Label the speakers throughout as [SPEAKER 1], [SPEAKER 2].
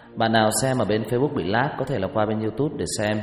[SPEAKER 1] Bạn nào xem ở bên Facebook bị lag có thể là qua bên YouTube để xem.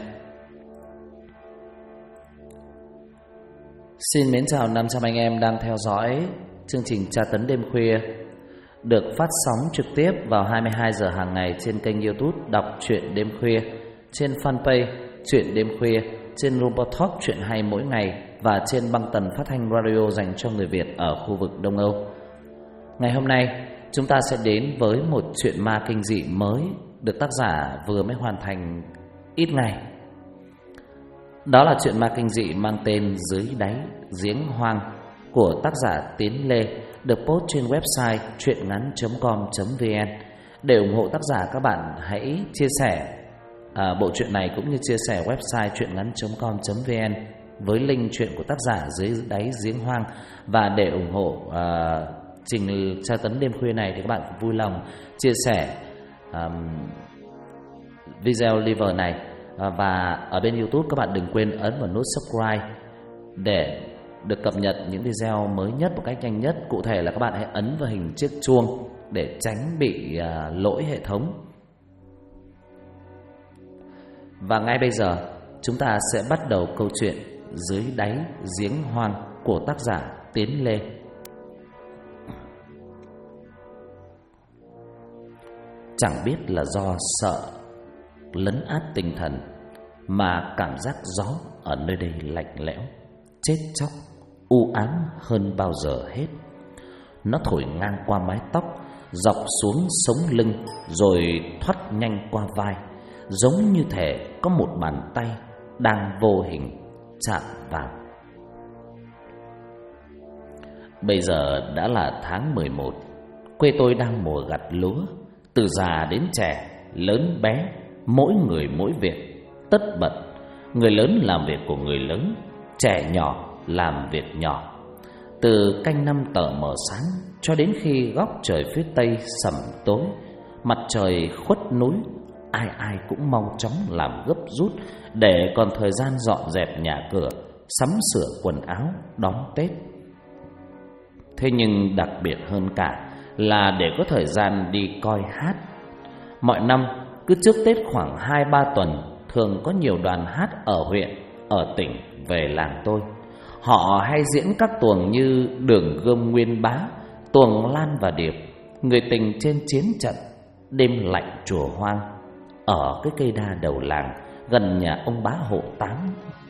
[SPEAKER 1] Xin mến chào 500 anh em đang theo dõi chương trình Tra Tấn Đêm Khuya, được phát sóng trực tiếp vào 22 giờ hàng ngày trên kênh YouTube Đọc Truyện Đêm Khuya, trên fanpage Truyện Đêm Khuya, trên Robot Talk Truyện Hay Mỗi Ngày và trên băng tần phát thanh radio dành cho người Việt ở khu vực Đông Âu. Ngày hôm nay chúng ta sẽ đến với một truyện ma kinh dị mới được tác giả vừa mới hoàn thành ít ngày. Đó là truyện ma kinh dị mang tên Dưới Đáy Giếng Hoang của tác giả Tiến Lê, được post trên website truyện.ngắn.com.vn. Để ủng hộ tác giả, các bạn hãy chia sẻ bộ truyện này cũng như chia sẻ website truyện.ngắn.com.vn với link truyện của tác giả Dưới Đáy Giếng Hoang. Và để ủng hộ trình tra tấn đêm khuya này thì các bạn vui lòng chia sẻ video live này. Và ở bên YouTube các bạn đừng quên ấn vào nút subscribe để được cập nhật những video mới nhất một cách nhanh nhất. Cụ thể là các bạn hãy ấn vào hình chiếc chuông để tránh bị lỗi hệ thống. Và ngay bây giờ chúng ta sẽ bắt đầu câu chuyện Dưới Đáy Giếng Hoang của tác giả Tiến Lê. Chẳng biết là do sợ lấn át tinh thần mà cảm giác gió ở nơi đây lạnh lẽo, chết chóc, u ám hơn bao giờ hết. Nó thổi ngang qua mái tóc, dọc xuống sống lưng, rồi thoắt nhanh qua vai, giống như thể có một bàn tay đang vô hình chạm vào. Bây giờ đã là tháng 11, quê tôi đang mùa gặt lúa. Từ già đến trẻ, lớn bé, mỗi người mỗi việc, tất bật. Người lớn làm việc của người lớn, trẻ nhỏ làm việc nhỏ. Từ canh năm tờ mờ sáng cho đến khi góc trời phía tây sẩm tối, mặt trời khuất núi, ai ai cũng mau chóng làm gấp rút để còn thời gian dọn dẹp nhà cửa, sắm sửa quần áo đón Tết. Thế nhưng đặc biệt hơn cả là để có thời gian đi coi hát. Mọi năm cứ trước Tết khoảng 2-3 tuần, thường có nhiều đoàn hát ở huyện, ở tỉnh về làng tôi. Họ hay diễn các tuồng như Đường Gươm Nguyên Bá, tuồng Lan và Điệp, Người tình trên chiến trận, Đêm lạnh chùa hoang, ở cái cây đa đầu làng gần nhà ông bá hộ Tám.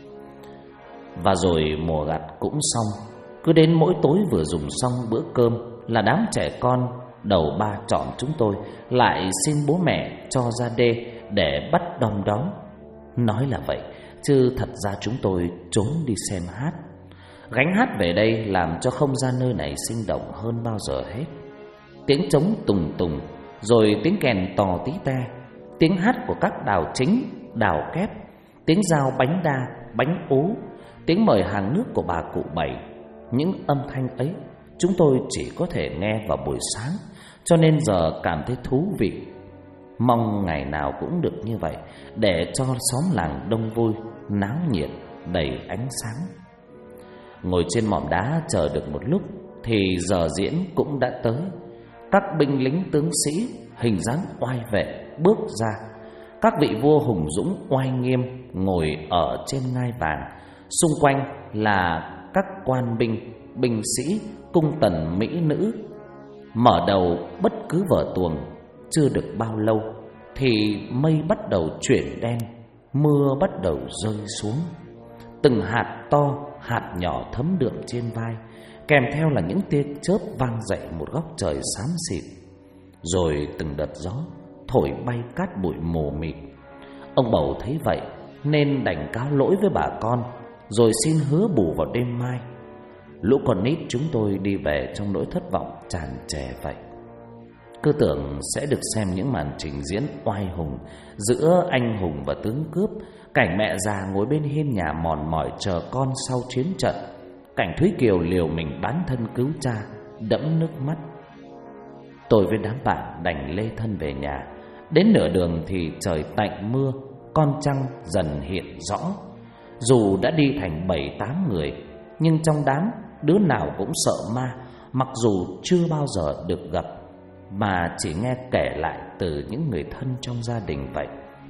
[SPEAKER 1] Và rồi mùa gặt cũng xong. Cứ đến mỗi tối vừa dùng xong bữa cơm là đám trẻ con đầu ba trọn chúng tôi lại xin bố mẹ cho ra đê để bắt đom đóm. Nói là vậy chứ thật ra chúng tôi trốn đi xem hát. Gánh hát về đây làm cho không gian nơi này sinh động hơn bao giờ hết. Tiếng trống tùng tùng, rồi tiếng kèn tò tí te, tiếng hát của các đào chính, đào kép, tiếng dao bánh đa, bánh ố, tiếng mời hàng nước của bà cụ Bảy. Những âm thanh ấy chúng tôi chỉ có thể nghe vào buổi sáng, cho nên giờ cảm thấy thú vị. Mong ngày nào cũng được như vậy, để cho xóm làng đông vui, náo nhiệt, đầy ánh sáng. Ngồi trên mỏm đá chờ được một lúc thì giờ diễn cũng đã tới. Các binh lính tướng sĩ hình dáng oai vệ bước ra. Các vị vua hùng dũng oai nghiêm ngồi ở trên ngai vàng. Xung quanh là các quan binh, binh sĩ, cung tần mỹ nữ. Mở đầu bất cứ vở tuồng chưa được bao lâu thì mây bắt đầu chuyển đen, mưa bắt đầu rơi xuống. Từng hạt to, hạt nhỏ thấm đượm trên vai, kèm theo là những tia chớp vang dậy một góc trời xám xịt. Rồi từng đợt gió thổi bay cát bụi mù mịt. Ông Bầu thấy vậy nên đành cáo lỗi với bà con, rồi xin hứa bù vào đêm mai. Lũ con nít chúng tôi đi về trong nỗi thất vọng tràn trề vậy. Cứ tưởng sẽ được xem những màn trình diễn oai hùng giữa anh hùng và tướng cướp, cảnh mẹ già ngồi bên hiên nhà mòn mỏi chờ con sau chiến trận, cảnh Thúy Kiều liều mình bán thân cứu cha, đẫm nước mắt. Tôi với đám bạn đành lê thân về nhà. Đến nửa đường thì trời tạnh mưa, con trăng dần hiện rõ. Dù đã đi thành 7-8 người, nhưng trong đám đứa nào cũng sợ ma, mặc dù chưa bao giờ được gặp. mà chỉ nghe kể lại từ những người thân trong gia đình vậy.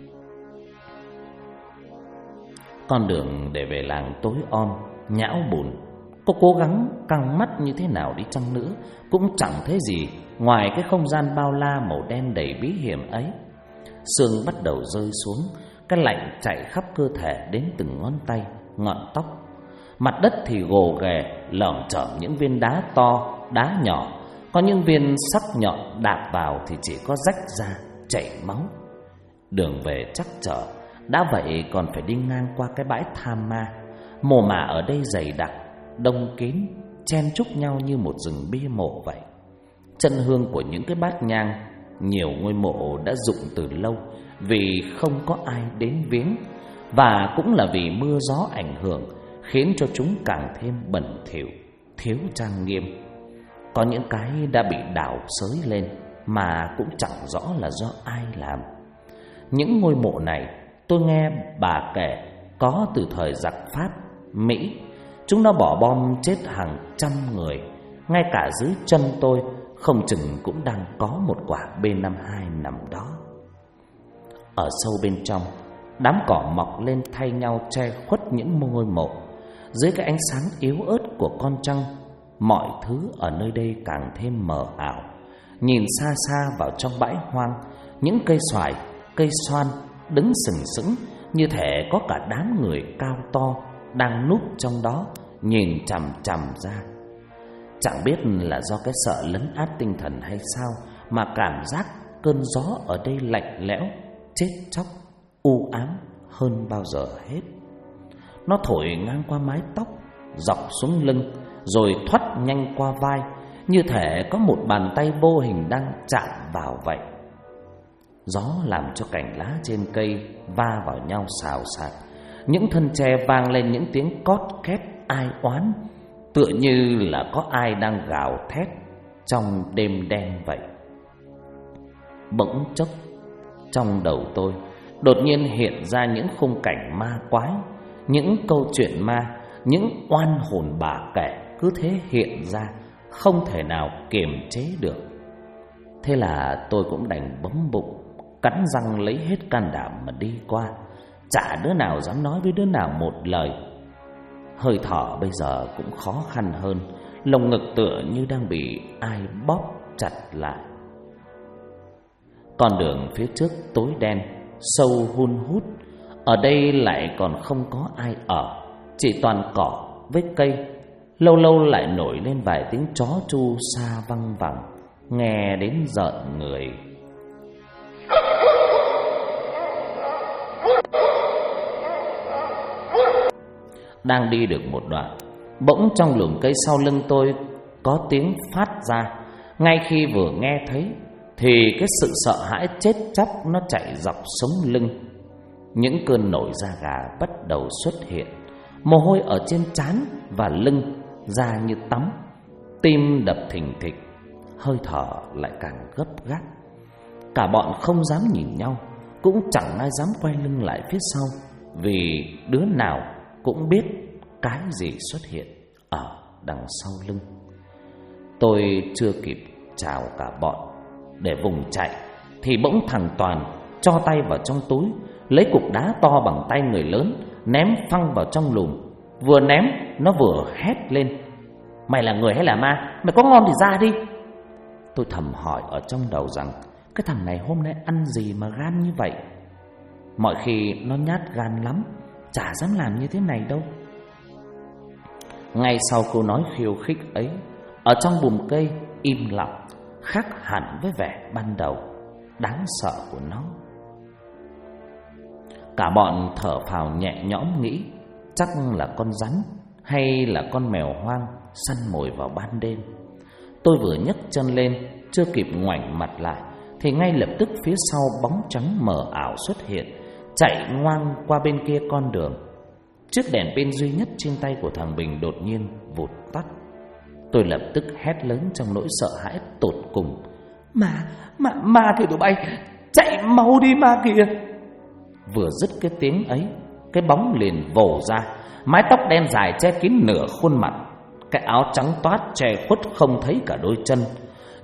[SPEAKER 1] Con đường để về làng tối om, nhão bùn. Cô cố gắng căng mắt như thế nào đi chăng nữa cũng chẳng thấy gì ngoài cái không gian bao la màu đen đầy bí hiểm ấy. Sương bắt đầu rơi xuống, cái lạnh chạy khắp cơ thể đến từng ngón tay, ngọn tóc. Mặt đất thì gồ ghề, lởm chởm những viên đá to, đá nhỏ. Có những viên sắc nhọn đạp vào thì chỉ có rách ra, chảy máu. Đường về chắc trở, đã vậy còn phải đi ngang qua cái bãi tham ma. Mồ mả ở đây dày đặc, đông kín, chen chúc nhau như một rừng bia mộ vậy. Chân hương của những cái bát nhang, nhiều ngôi mộ đã rụng từ lâu vì không có ai đến viếng, và cũng là vì mưa gió ảnh hưởng khiến cho chúng càng thêm bẩn thỉu, thiếu trang nghiêm. Có những cái đã bị đào xới lên mà cũng chẳng rõ là do ai làm. Những ngôi mộ này tôi nghe bà kể có từ thời giặc Pháp, Mỹ. Chúng nó bỏ bom chết hàng trăm người. Ngay cả dưới chân tôi không chừng cũng đang có một quả B-52 nằm đó. Ở sâu bên trong, đám cỏ mọc lên thay nhau che khuất những ngôi mộ. Dưới cái ánh sáng yếu ớt của con trăng, mọi thứ ở nơi đây càng thêm mờ ảo. Nhìn xa xa vào trong bãi hoang, những cây xoài, cây xoan đứng sừng sững, như thể có cả đám người cao to đang núp trong đó nhìn chằm chằm ra. Chẳng biết là do cái sợ lấn át tinh thần hay sao mà cảm giác cơn gió ở đây lạnh lẽo, chết chóc, u ám hơn bao giờ hết. Nó thổi ngang qua mái tóc, dọc xuống lưng, rồi thoắt nhanh qua vai, như thể có một bàn tay vô hình đang chạm vào vậy. Gió làm cho cành lá trên cây va vào nhau xào xạc. Những thân tre vang lên những tiếng cót két ai oán, tựa như là có ai đang gào thét trong đêm đen vậy. Bỗng chốc, trong đầu tôi đột nhiên hiện ra những khung cảnh ma quái, những câu chuyện ma, những oan hồn bà kể cứ thế hiện ra, không thể nào kiềm chế được. Thế là tôi cũng đành bấm bụng, cắn răng lấy hết can đảm mà đi qua. Chả đứa nào dám nói với đứa nào một lời. Hơi thở bây giờ cũng khó khăn hơn, lồng ngực tựa như đang bị ai bóp chặt lại. Con đường phía trước tối đen, sâu hun hút. Ở đây lại còn không có ai ở, chỉ toàn cỏ với cây. Lâu lâu lại nổi lên vài tiếng chó chu xa văng vẳng, nghe đến rợn người. Đang đi được một đoạn, bỗng trong lùm cây sau lưng tôi có tiếng phát ra. Ngay khi vừa nghe thấy thì cái sự sợ hãi chết chóc nó chạy dọc sống lưng. Những cơn nổi da gà bắt đầu xuất hiện, mồ hôi ở trên trán và lưng ra như tắm, tim đập thình thịch, hơi thở lại càng gấp gáp. Cả bọn không dám nhìn nhau, cũng chẳng ai dám quay lưng lại phía sau, vì đứa nào cũng biết cái gì xuất hiện ở đằng sau lưng. Tôi chưa kịp chào cả bọn để vùng chạy thì bỗng thằng Toàn cho tay vào trong túi, lấy cục đá to bằng tay người lớn ném phăng vào trong lùm. Vừa ném nó vừa hét lên: "Mày là người hay là ma? Mày có ngon thì ra đi." Tôi thầm hỏi ở trong đầu rằng cái thằng này hôm nay ăn gì mà gan như vậy. Mọi khi nó nhát gan lắm, chả dám làm như thế này đâu. Ngay sau câu nói khiêu khích ấy, ở trong bùm cây im lặng, khác hẳn với vẻ ban đầu đáng sợ của nó. Cả bọn thở phào nhẹ nhõm nghĩ chắc là con rắn hay là con mèo hoang săn mồi vào ban đêm. Tôi vừa nhấc chân lên, chưa kịp ngoảnh mặt lại thì ngay lập tức phía sau bóng trắng mờ ảo xuất hiện, chạy ngoang qua bên kia con đường. Chiếc đèn pin duy nhất trên tay của thằng Bình đột nhiên vụt tắt. Tôi lập tức hét lớn trong nỗi sợ hãi tột cùng: Ma kìa tụi bay, chạy mau đi ma kìa. Vừa dứt cái tiếng ấy, cái bóng liền vồ ra, mái tóc đen dài che kín nửa khuôn mặt, cái áo trắng toát che khuất không thấy cả đôi chân.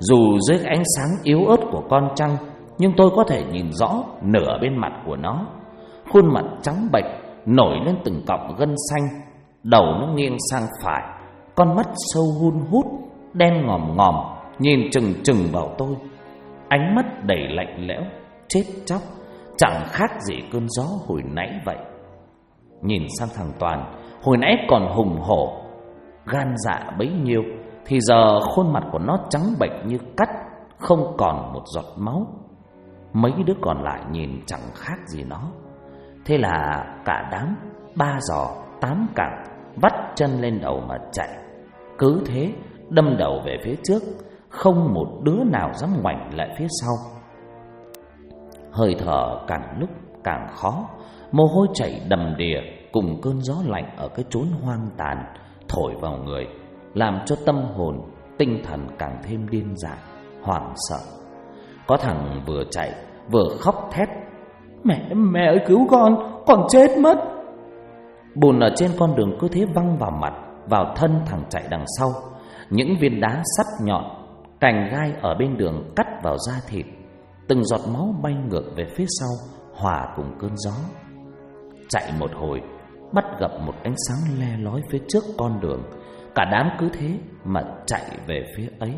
[SPEAKER 1] Dù dưới ánh sáng yếu ớt của con trăng, nhưng tôi có thể nhìn rõ nửa bên mặt của nó. Khuôn mặt trắng bệch, nổi lên từng cọng gân xanh, đầu nó nghiêng sang phải, con mắt sâu hun hút, đen ngòm ngòm, nhìn chừng chừng vào tôi. Ánh mắt đầy lạnh lẽo, chết chóc, chẳng khác gì cơn gió hồi nãy vậy. Nhìn sang thằng Toàn, hồi nãy còn hùng hổ, gan dạ bấy nhiêu, thì giờ khuôn mặt của nó trắng bệch như cắt, không còn một giọt máu. Mấy đứa còn lại nhìn chẳng khác gì nó. Thế là cả đám 3 giò 8 cẳng vắt chân lên đầu mà chạy. Cứ thế đâm đầu về phía trước, không một đứa nào dám ngoảnh lại phía sau. Hơi thở càng lúc càng khó, mồ hôi chảy đầm đìa cùng cơn gió lạnh ở cái chốn hoang tàn thổi vào người, làm cho tâm hồn, tinh thần càng thêm điên dại, hoảng sợ. Có thằng vừa chạy vừa khóc thét: Mẹ ơi cứu con chết mất. Bùn ở trên con đường cứ thế văng vào mặt, vào thân thằng chạy đằng sau. Những viên đá sắc nhọn, cành gai ở bên đường cắt vào da thịt. Từng giọt máu bay ngược về phía sau, hòa cùng cơn gió. Chạy một hồi, bắt gặp một ánh sáng le lói phía trước con đường. Cả đám cứ thế mà chạy về phía ấy.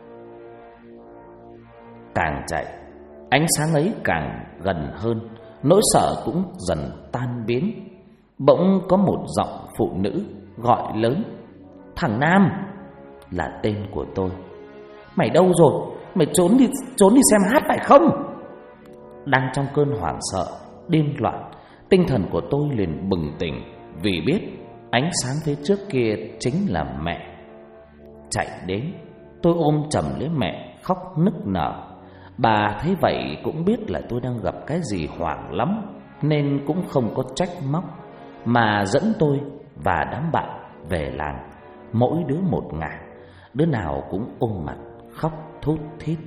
[SPEAKER 1] Càng chạy, ánh sáng ấy càng gần hơn, nỗi sợ cũng dần tan biến. Bỗng có một giọng phụ nữ gọi lớn: Thằng Nam, là tên của tôi. Mày đâu rồi? Mày trốn đi xem hát phải không? Đang trong cơn hoảng sợ, điên loạn, tinh thần của tôi liền bừng tỉnh, vì biết ánh sáng phía trước kia chính là mẹ. Chạy đến, tôi ôm chầm lấy mẹ khóc nức nở. Bà thấy vậy cũng biết là tôi đang gặp cái gì hoảng lắm, nên cũng không có trách móc, mà dẫn tôi và đám bạn về làng, mỗi đứa một ngả, đứa nào cũng ôm mặt khóc thút thít.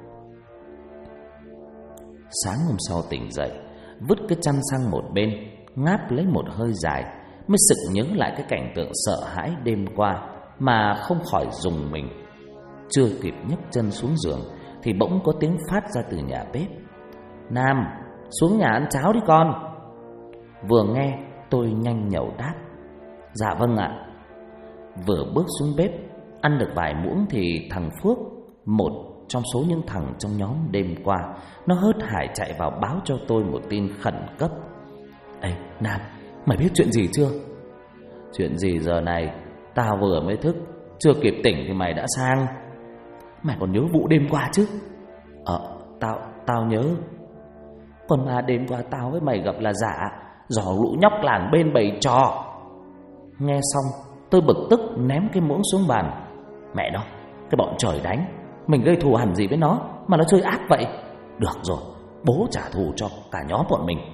[SPEAKER 1] Sáng hôm sau tỉnh dậy, vứt cái chăn sang một bên, ngáp lấy một hơi dài, mới sực nhớ lại cái cảnh tượng sợ hãi đêm qua mà không khỏi rùng mình. Chưa kịp nhấc chân xuống giường thì bỗng có tiếng phát ra từ nhà bếp: Nam, xuống nhà ăn cháo đi con. Vừa nghe tôi nhanh nhẩu đáp: Dạ vâng ạ. Vừa bước xuống bếp, ăn được vài muỗng thì thằng Phước, một trong số những thằng trong nhóm đêm qua, nó hớt hải chạy vào báo cho tôi một tin khẩn cấp: Ê Nam, mày biết chuyện gì chưa? Chuyện gì giờ này? Tao vừa mới thức, chưa kịp tỉnh thì mày đã sang. Mày còn nhớ vụ đêm qua chứ? Tao nhớ. Còn mà đêm qua tao với mày gặp là giả, do lũ nhóc làng bên bày trò. Nghe xong tôi bực tức ném cái muỗng xuống bàn. Mẹ nó, cái bọn trời đánh, mình gây thù hằn gì với nó mà nó chơi ác vậy? Được rồi, bố trả thù cho cả nhóm bọn mình.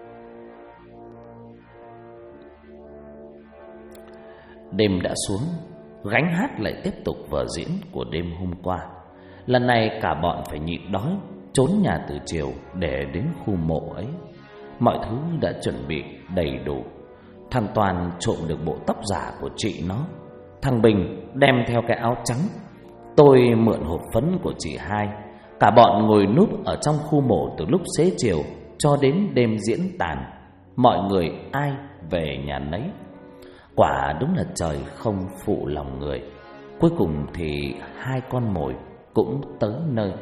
[SPEAKER 1] Đêm đã xuống, gánh hát lại tiếp tục vở diễn của đêm hôm qua. Lần này cả bọn phải nhịn đói, trốn nhà từ chiều để đến khu mộ ấy. Mọi thứ đã chuẩn bị đầy đủ. Thằng Toàn trộm được bộ tóc giả của chị nó, thằng Bình đem theo cái áo trắng, tôi mượn hộp phấn của chị hai. Cả bọn ngồi núp ở trong khu mộ từ lúc xế chiều cho đến đêm diễn tàn. Mọi người ai về nhà nấy. Quả đúng là trời không phụ lòng người. Cuối cùng thì hai con mồi cũng tới nơi.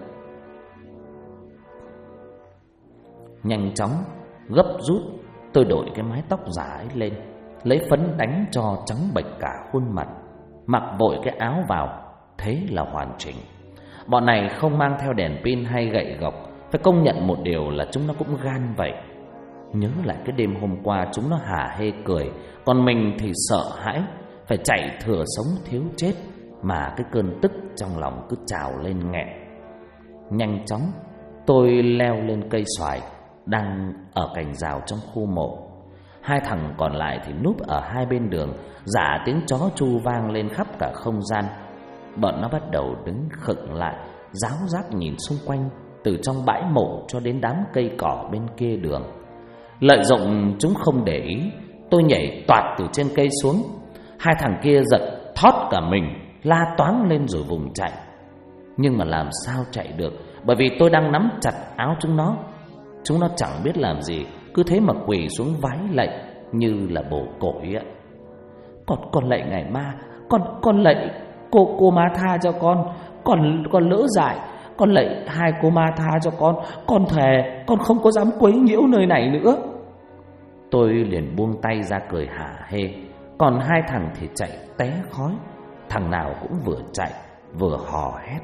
[SPEAKER 1] Nhanh chóng, gấp rút, tôi đổi cái mái tóc giả ấy lên, lấy phấn đánh cho trắng bệch cả khuôn mặt, mặc vội cái áo vào. Thế là hoàn chỉnh. Bọn này không mang theo đèn pin hay gậy gộc. Phải công nhận một điều là chúng nó cũng gan vậy. Nhớ lại cái đêm hôm qua chúng nó hả hê cười, còn mình thì sợ hãi, phải chạy thừa sống thiếu chết, mà cái cơn tức trong lòng cứ trào lên nghẹn. Nhanh chóng tôi leo lên cây xoài đang ở cành rào trong khu mộ. Hai thằng còn lại thì núp ở hai bên đường, giả tiếng chó tru vang lên khắp cả không gian. Bọn nó bắt đầu đứng khựng lại, ráo rác nhìn xung quanh, từ trong bãi mộ cho đến đám cây cỏ bên kia đường. Lợi dụng chúng không để ý, tôi nhảy toạt từ trên cây xuống. Hai thằng kia giật thót cả mình, la toáng lên rồi vùng chạy. nhưng mà làm sao chạy được, bởi vì tôi đang nắm chặt áo chúng nó. Chúng nó chẳng biết làm gì, cứ thế mà quỳ xuống vái lạy như là bổ cội á. Con lạy ngài ma, con lạy cô ma tha cho con lỡ dại, con lạy hai cô ma tha cho con thề con không có dám quấy nhiễu nơi này nữa. Tôi liền buông tay ra cười hả hê, còn hai thằng thì chạy té khói, thằng nào cũng vừa chạy vừa hò hét.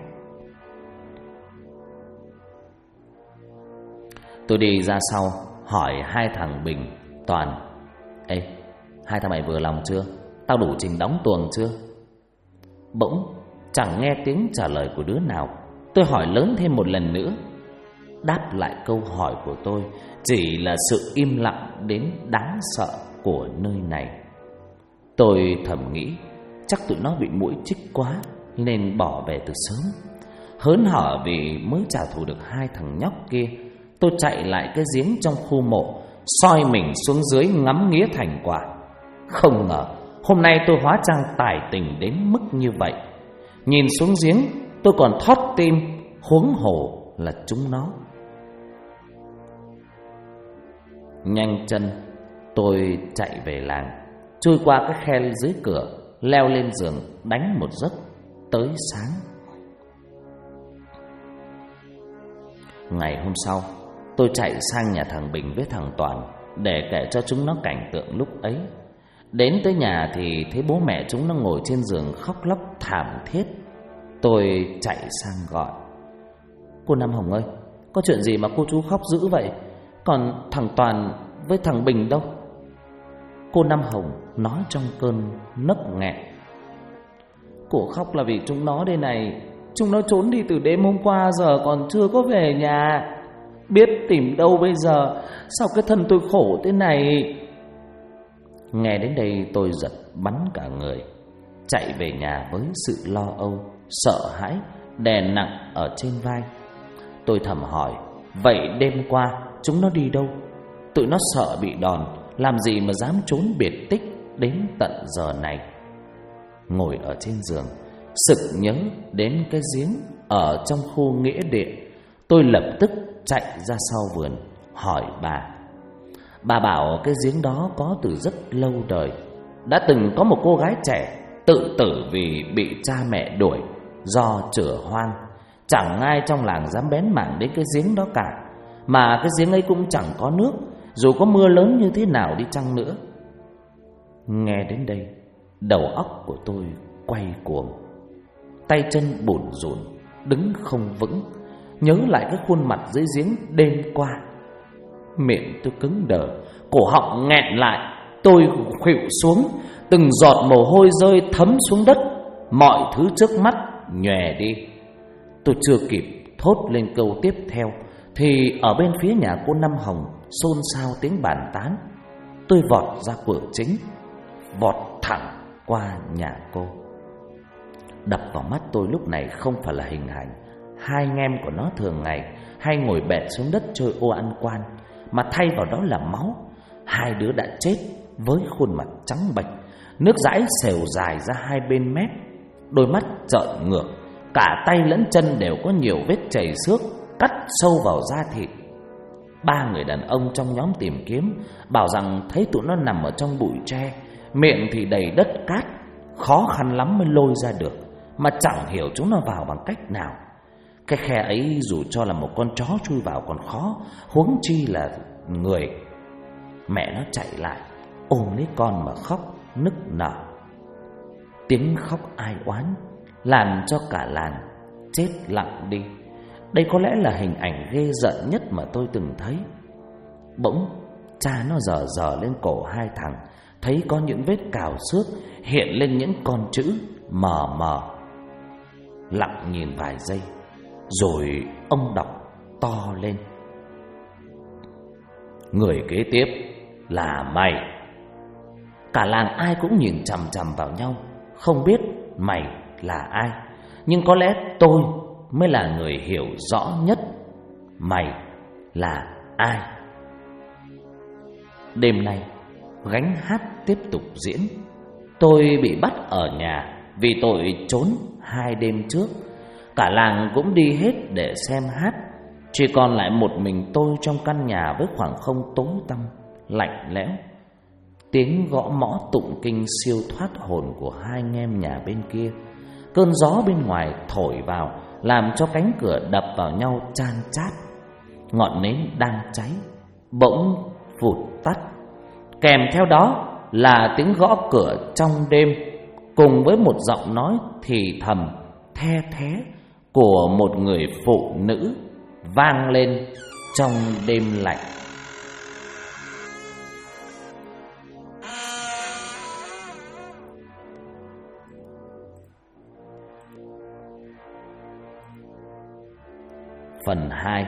[SPEAKER 1] Tôi đi ra sau hỏi hai thằng Bình, Toàn: Ê, hai thằng mày vừa lòng chưa? Tao đủ trình đóng tuồng chưa? Bỗng chẳng nghe tiếng trả lời của đứa nào. Tôi hỏi lớn thêm một lần nữa. Đáp lại câu hỏi của tôi chỉ là sự im lặng đến đáng sợ của nơi này. Tôi thầm nghĩ chắc tụi nó bị muỗi chích quá nên bỏ về từ sớm. Hớn hở vì mới trả thù được hai thằng nhóc kia, tôi chạy lại cái giếng trong khu mộ, soi mình xuống dưới ngắm nghía thành quả. Không ngờ hôm nay tôi hóa trang tài tình đến mức như vậy. Nhìn xuống giếng tôi còn thót tim, huống hồ là chúng nó. Nhanh chân tôi chạy về làng, chui qua cái khe dưới cửa, leo lên giường đánh một giấc tới sáng. Ngày hôm sau tôi chạy sang nhà thằng Bình với thằng Toàn để kể cho chúng nó cảnh tượng lúc ấy. Đến tới nhà thì thấy bố mẹ chúng nó ngồi trên giường khóc lóc thảm thiết. Tôi chạy sang gọi: Cô Năm Hồng ơi, có chuyện gì mà cô chú khóc dữ vậy? Còn thằng Toàn với thằng Bình đâu? Cô Năm Hồng nói trong cơn nấc nghẹn: Cô khóc là vì chúng nó đây này. Chúng nó trốn đi từ đêm hôm qua, giờ còn chưa có về nhà. Biết tìm đâu bây giờ, sao cái thân tôi khổ thế này. Nghe đến đây tôi giật bắn cả người, chạy về nhà với sự lo âu, sợ hãi đè nặng ở trên vai. Tôi thầm hỏi: vậy đêm qua chúng nó đi đâu? Tụi nó sợ bị đòn, làm gì mà dám trốn biệt tích đến tận giờ này. Ngồi ở trên giường, sực nhớ đến cái giếng ở trong khu nghĩa địa. Tôi lập tức chạy ra sau vườn hỏi bà. Bà bảo cái giếng đó có từ rất lâu đời. Đã từng có một cô gái trẻ tự tử vì bị cha mẹ đuổi do chửa hoang. Chẳng ai trong làng dám bén mảng đến cái giếng đó cả. Mà cái giếng ấy cũng chẳng có nước, dù có mưa lớn như thế nào đi chăng nữa. Nghe đến đây, đầu óc của tôi quay cuồng, tay chân bủn rủn, đứng không vững. Nhớ lại cái khuôn mặt dưới giếng đêm qua, miệng tôi cứng đờ, cổ họng nghẹn lại. Tôi khuỵu xuống, từng giọt mồ hôi rơi thấm xuống đất, mọi thứ trước mắt nhòe đi. Tôi chưa kịp thốt lên câu tiếp theo thì ở bên phía nhà cô Năm Hồng xôn xao tiếng bàn tán. Tôi vọt ra cửa chính, vọt thẳng qua nhà cô. Đập vào mắt tôi lúc này không phải là hình ảnh hai anh em của nó thường ngày hay ngồi bệt xuống đất chơi ô ăn quan, mà thay vào đó là máu. Hai đứa đã chết với khuôn mặt trắng bệch, nước dãi xèo dài ra hai bên mép, đôi mắt trợn ngược, cả tay lẫn chân đều có nhiều vết chảy xước cắt sâu vào da thịt. Ba người đàn ông trong nhóm tìm kiếm bảo rằng thấy tụi nó nằm ở trong bụi tre, miệng thì đầy đất cát, khó khăn lắm mới lôi ra được, mà chẳng hiểu chúng nó vào bằng cách nào. Cái khe ấy dù cho là một con chó chui vào còn khó, huống chi là người. Mẹ nó chạy lại ôm lấy con mà khóc nức nở. Tiếng khóc ai oán làm cho cả làng chết lặng đi. Đây có lẽ là hình ảnh ghê rợn nhất mà tôi từng thấy. Bỗng cha nó dở lên cổ hai thằng, thấy có những vết cào xước hiện lên những con chữ mờ mờ. Lặng nhìn vài giây rồi ông đọc to lên: người kế tiếp là mày. Cả làng ai cũng nhìn chằm chằm vào nhau, không biết mày là ai. Nhưng có lẽ tôi mới là người hiểu rõ nhất mày là ai. Đêm nay gánh hát tiếp tục diễn. Tôi bị bắt ở nhà vì tội trốn 2 đêm trước. Cả làng cũng đi hết để xem hát. Chỉ còn lại một mình tôi trong căn nhà với khoảng không tối tăm, lạnh lẽo. Tiếng gõ mõ tụng kinh siêu thoát hồn của hai anh em nhà bên kia. Cơn gió bên ngoài thổi vào làm cho cánh cửa đập vào nhau chan chát. Ngọn nến đang cháy bỗng vụt tắt, kèm theo đó là tiếng gõ cửa trong đêm, cùng với một giọng nói thì thầm the thé của một người phụ nữ vang lên trong đêm lạnh. Phần 2.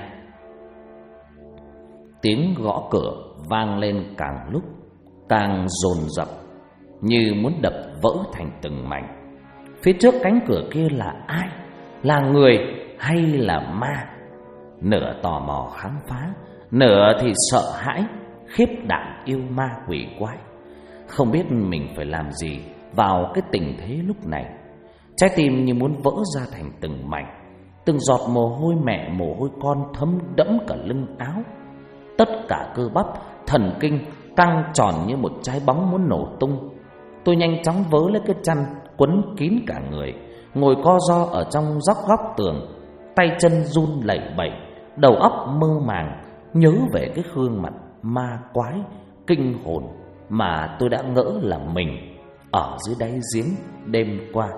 [SPEAKER 1] Tiếng gõ cửa vang lên càng lúc càng dồn dập, như muốn đập vỡ thành từng mảnh. Phía trước cánh cửa kia là ai? Là người hay là ma? Nửa tò mò khám phá, nửa thì sợ hãi, khiếp đảm yêu ma quỷ quái. Không biết mình phải làm gì vào cái tình thế lúc này. Trái tim như muốn vỡ ra thành từng mảnh. Từng giọt mồ hôi mẹ mồ hôi con thấm đẫm cả lưng áo. Tất cả cơ bắp, thần kinh căng tròn như một trái bóng muốn nổ tung. Tôi nhanh chóng vớ lấy cái chăn quấn kín cả người, ngồi co ro ở trong góc tường, tay chân run lẩy bẩy, đầu óc mơ màng, nhớ về cái gương mặt ma quái kinh hồn mà tôi đã ngỡ là mình ở dưới đáy giếng đêm qua.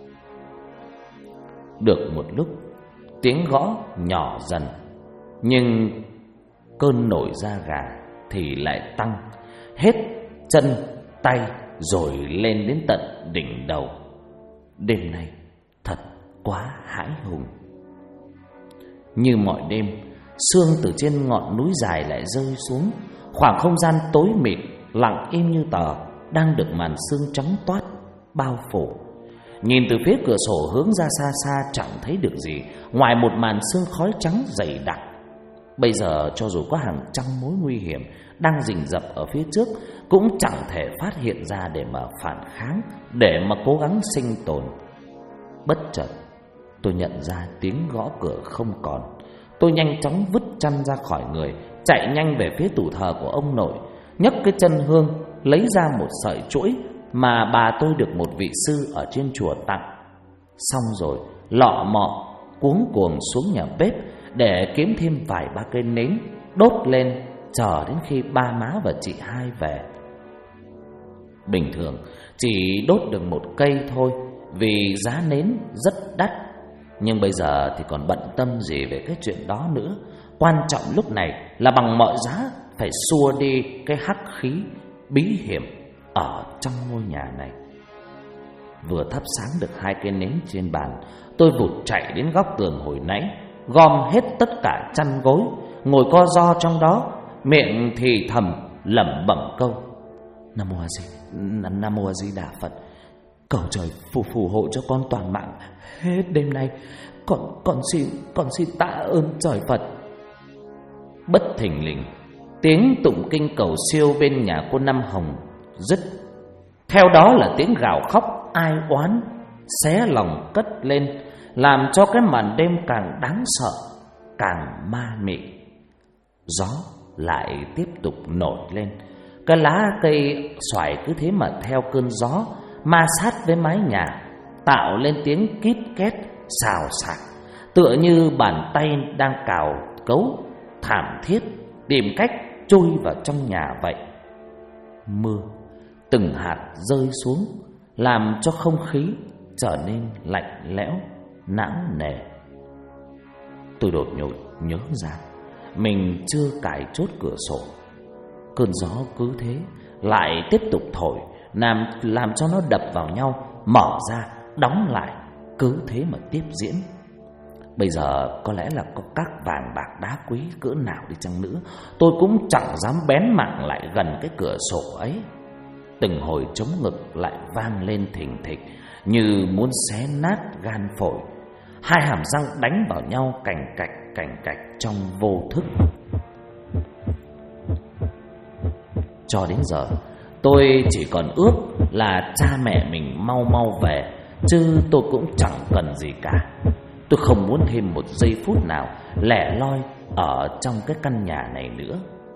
[SPEAKER 1] Được một lúc, tiếng gõ nhỏ dần, nhưng cơn nổi da gà thì lại tăng hết chân tay rồi lên đến tận đỉnh đầu. Đêm nay thật quá hãi hùng. Như mọi đêm, sương từ trên ngọn núi dài lại rơi xuống. Khoảng không gian tối mịt, lặng im như tờ, đang được màn sương trắng toát bao phủ. Nhìn từ phía cửa sổ hướng ra xa xa chẳng thấy được gì ngoài một màn sương khói trắng dày đặc. Bây giờ cho dù có hàng trăm mối nguy hiểm đang rình rập ở phía trước, cũng chẳng thể phát hiện ra để mà phản kháng, để mà cố gắng sinh tồn. Bất chợt tôi nhận ra tiếng gõ cửa không còn. Tôi nhanh chóng vứt chăn ra khỏi người, chạy nhanh về phía tủ thờ của ông nội, nhấc cái chân hương, lấy ra một sợi chuỗi mà bà tôi được một vị sư ở trên chùa tặng. Xong rồi lọ mọ cuống cuồng xuống nhà bếp để kiếm thêm vài ba cây nến đốt lên, chờ đến khi ba má và chị hai về. Bình thường chỉ đốt được một cây thôi vì giá nến rất đắt, nhưng bây giờ thì còn bận tâm gì về cái chuyện đó nữa. Quan trọng lúc này là bằng mọi giá phải xua đi cái hắc khí bí hiểm ở trong ngôi nhà này. Vừa thắp sáng được hai cây nến trên bàn, tôi vụt chạy đến góc tường hồi nãy, gom hết tất cả chăn gối, ngồi co ro trong đó, miệng thì thầm lẩm bẩm câu Nam Mô A Di Đà Phật, cầu trời phù hộ cho con toàn mạng hết đêm nay. Con xin tạ ơn trời Phật. Bất thình lình, tiếng tụng kinh cầu siêu bên nhà cô Năm Hồng dứt. Theo đó là tiếng gào khóc ai oán xé lòng cất lên, làm cho cái màn đêm càng đáng sợ, càng ma mị. Gió lại tiếp tục nổi lên. Cái lá cây xoài cứ thế mà theo cơn gió ma sát với mái nhà, tạo lên tiếng kít két xào xạc, tựa như bàn tay đang cào cấu thảm thiết tìm cách chui vào trong nhà vậy. Mưa từng hạt rơi xuống, làm cho không khí trở nên lạnh lẽo, não nề. Tôi đột ngột nhớ ra mình chưa cài chốt cửa sổ. Cơn gió cứ thế lại tiếp tục thổi, làm cho nó đập vào nhau, mở ra, đóng lại, cứ thế mà tiếp diễn. Bây giờ có lẽ là có các vàng bạc đá quý cỡ nào đi chăng nữa, tôi cũng chẳng dám bén mảng lại gần cái cửa sổ ấy. Từng hồi trống ngực lại vang lên thình thịch, như muốn xé nát gan phổi. Hai hàm răng đánh vào nhau cành cạch trong vô thức. Cho đến giờ tôi chỉ còn ước là cha mẹ mình mau về, chứ tôi cũng chẳng cần gì cả. Tôi không muốn thêm một giây phút nào lẻ loi ở trong cái căn nhà này nữa.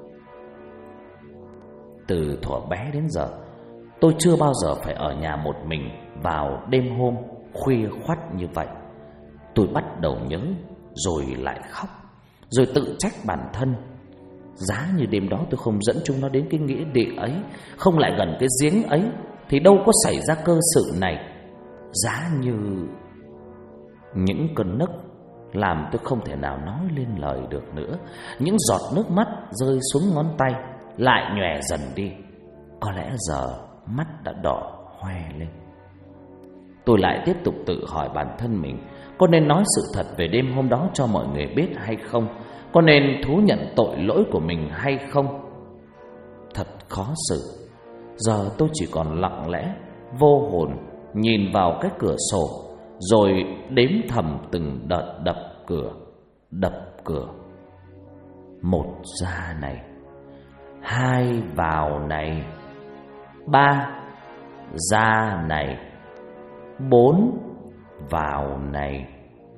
[SPEAKER 1] Từ thuở bé đến giờ, tôi chưa bao giờ phải ở nhà một mình vào đêm hôm khuya khoắt như vậy. Tôi bắt đầu nhớ, rồi lại khóc, rồi tự trách bản thân. Giá như đêm đó tôi không dẫn chúng nó đến cái nghĩa địa ấy, không lại gần cái giếng ấy, thì đâu có xảy ra cơ sự này. Giá như những cơn nấc làm tôi không thể nào nói lên lời được nữa. Những giọt nước mắt rơi xuống ngón tay lại nhòe dần đi. Có lẽ giờ mắt đã đỏ hoe lên. Tôi lại tiếp tục tự hỏi bản thân mình, có nên nói sự thật về đêm hôm đó cho mọi người biết hay không? Có nên thú nhận tội lỗi của mình hay không? Thật khó xử. Giờ tôi chỉ còn lặng lẽ, vô hồn nhìn vào cái cửa sổ, rồi đếm thầm từng đợt đập cửa. 1 ra này, 2 vào này, 3 ra này, 4 vào này.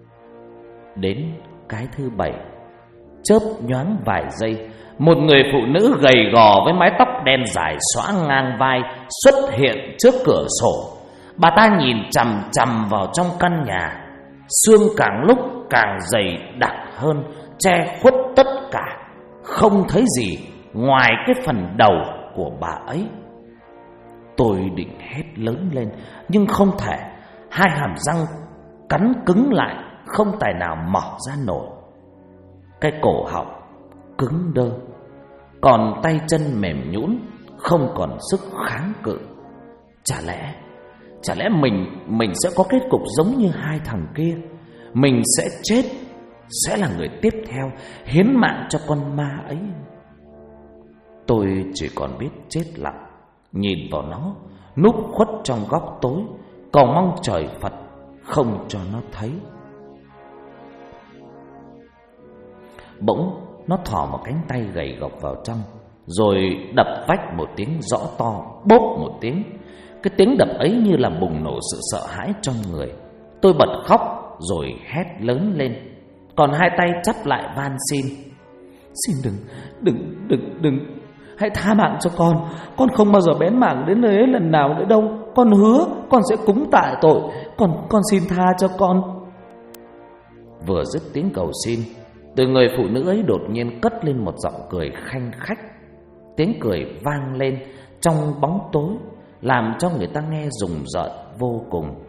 [SPEAKER 1] Đến cái thứ 7, chớp nhoáng vài giây, một người phụ nữ gầy gò với mái tóc đen dài xõa ngang vai xuất hiện trước cửa sổ. Bà ta nhìn chằm chằm vào trong căn nhà. Sương càng lúc càng dày đặc hơn, che khuất tất cả, không thấy gì ngoài cái phần đầu của bà ấy. Tôi định hét lớn lên, nhưng không thể. Hai hàm răng cắn cứng lại, không tài nào mở ra nổi. Cái cổ họng cứng đơ, còn tay chân mềm nhũn, không còn sức kháng cự. Chả lẽ mình sẽ có kết cục giống như hai thằng kia. Mình sẽ chết, sẽ là người tiếp theo hiến mạng cho con ma ấy. Tôi chỉ còn biết chết lặng, nhìn vào nó núp khuất trong góc tối, cầu mong trời Phật không cho nó thấy. Bỗng nó thò một cánh tay gầy gộc vào trong, rồi đập vách một tiếng rõ to, bốp một tiếng. Cái tiếng đập ấy như là bùng nổ sự sợ hãi trong người. Tôi bật khóc rồi hét lớn lên, còn hai tay chắp lại van xin: "Xin đừng, hãy tha mạng cho con không bao giờ bén mảng đến nơi ấy lần nào nữa đâu. Con hứa con sẽ cúng tạ tội, con xin tha cho con." Vừa dứt tiếng cầu xin, từ người phụ nữ ấy đột nhiên cất lên một giọng cười khanh khách. Tiếng cười vang lên trong bóng tối, làm cho người ta nghe rùng rợn vô cùng.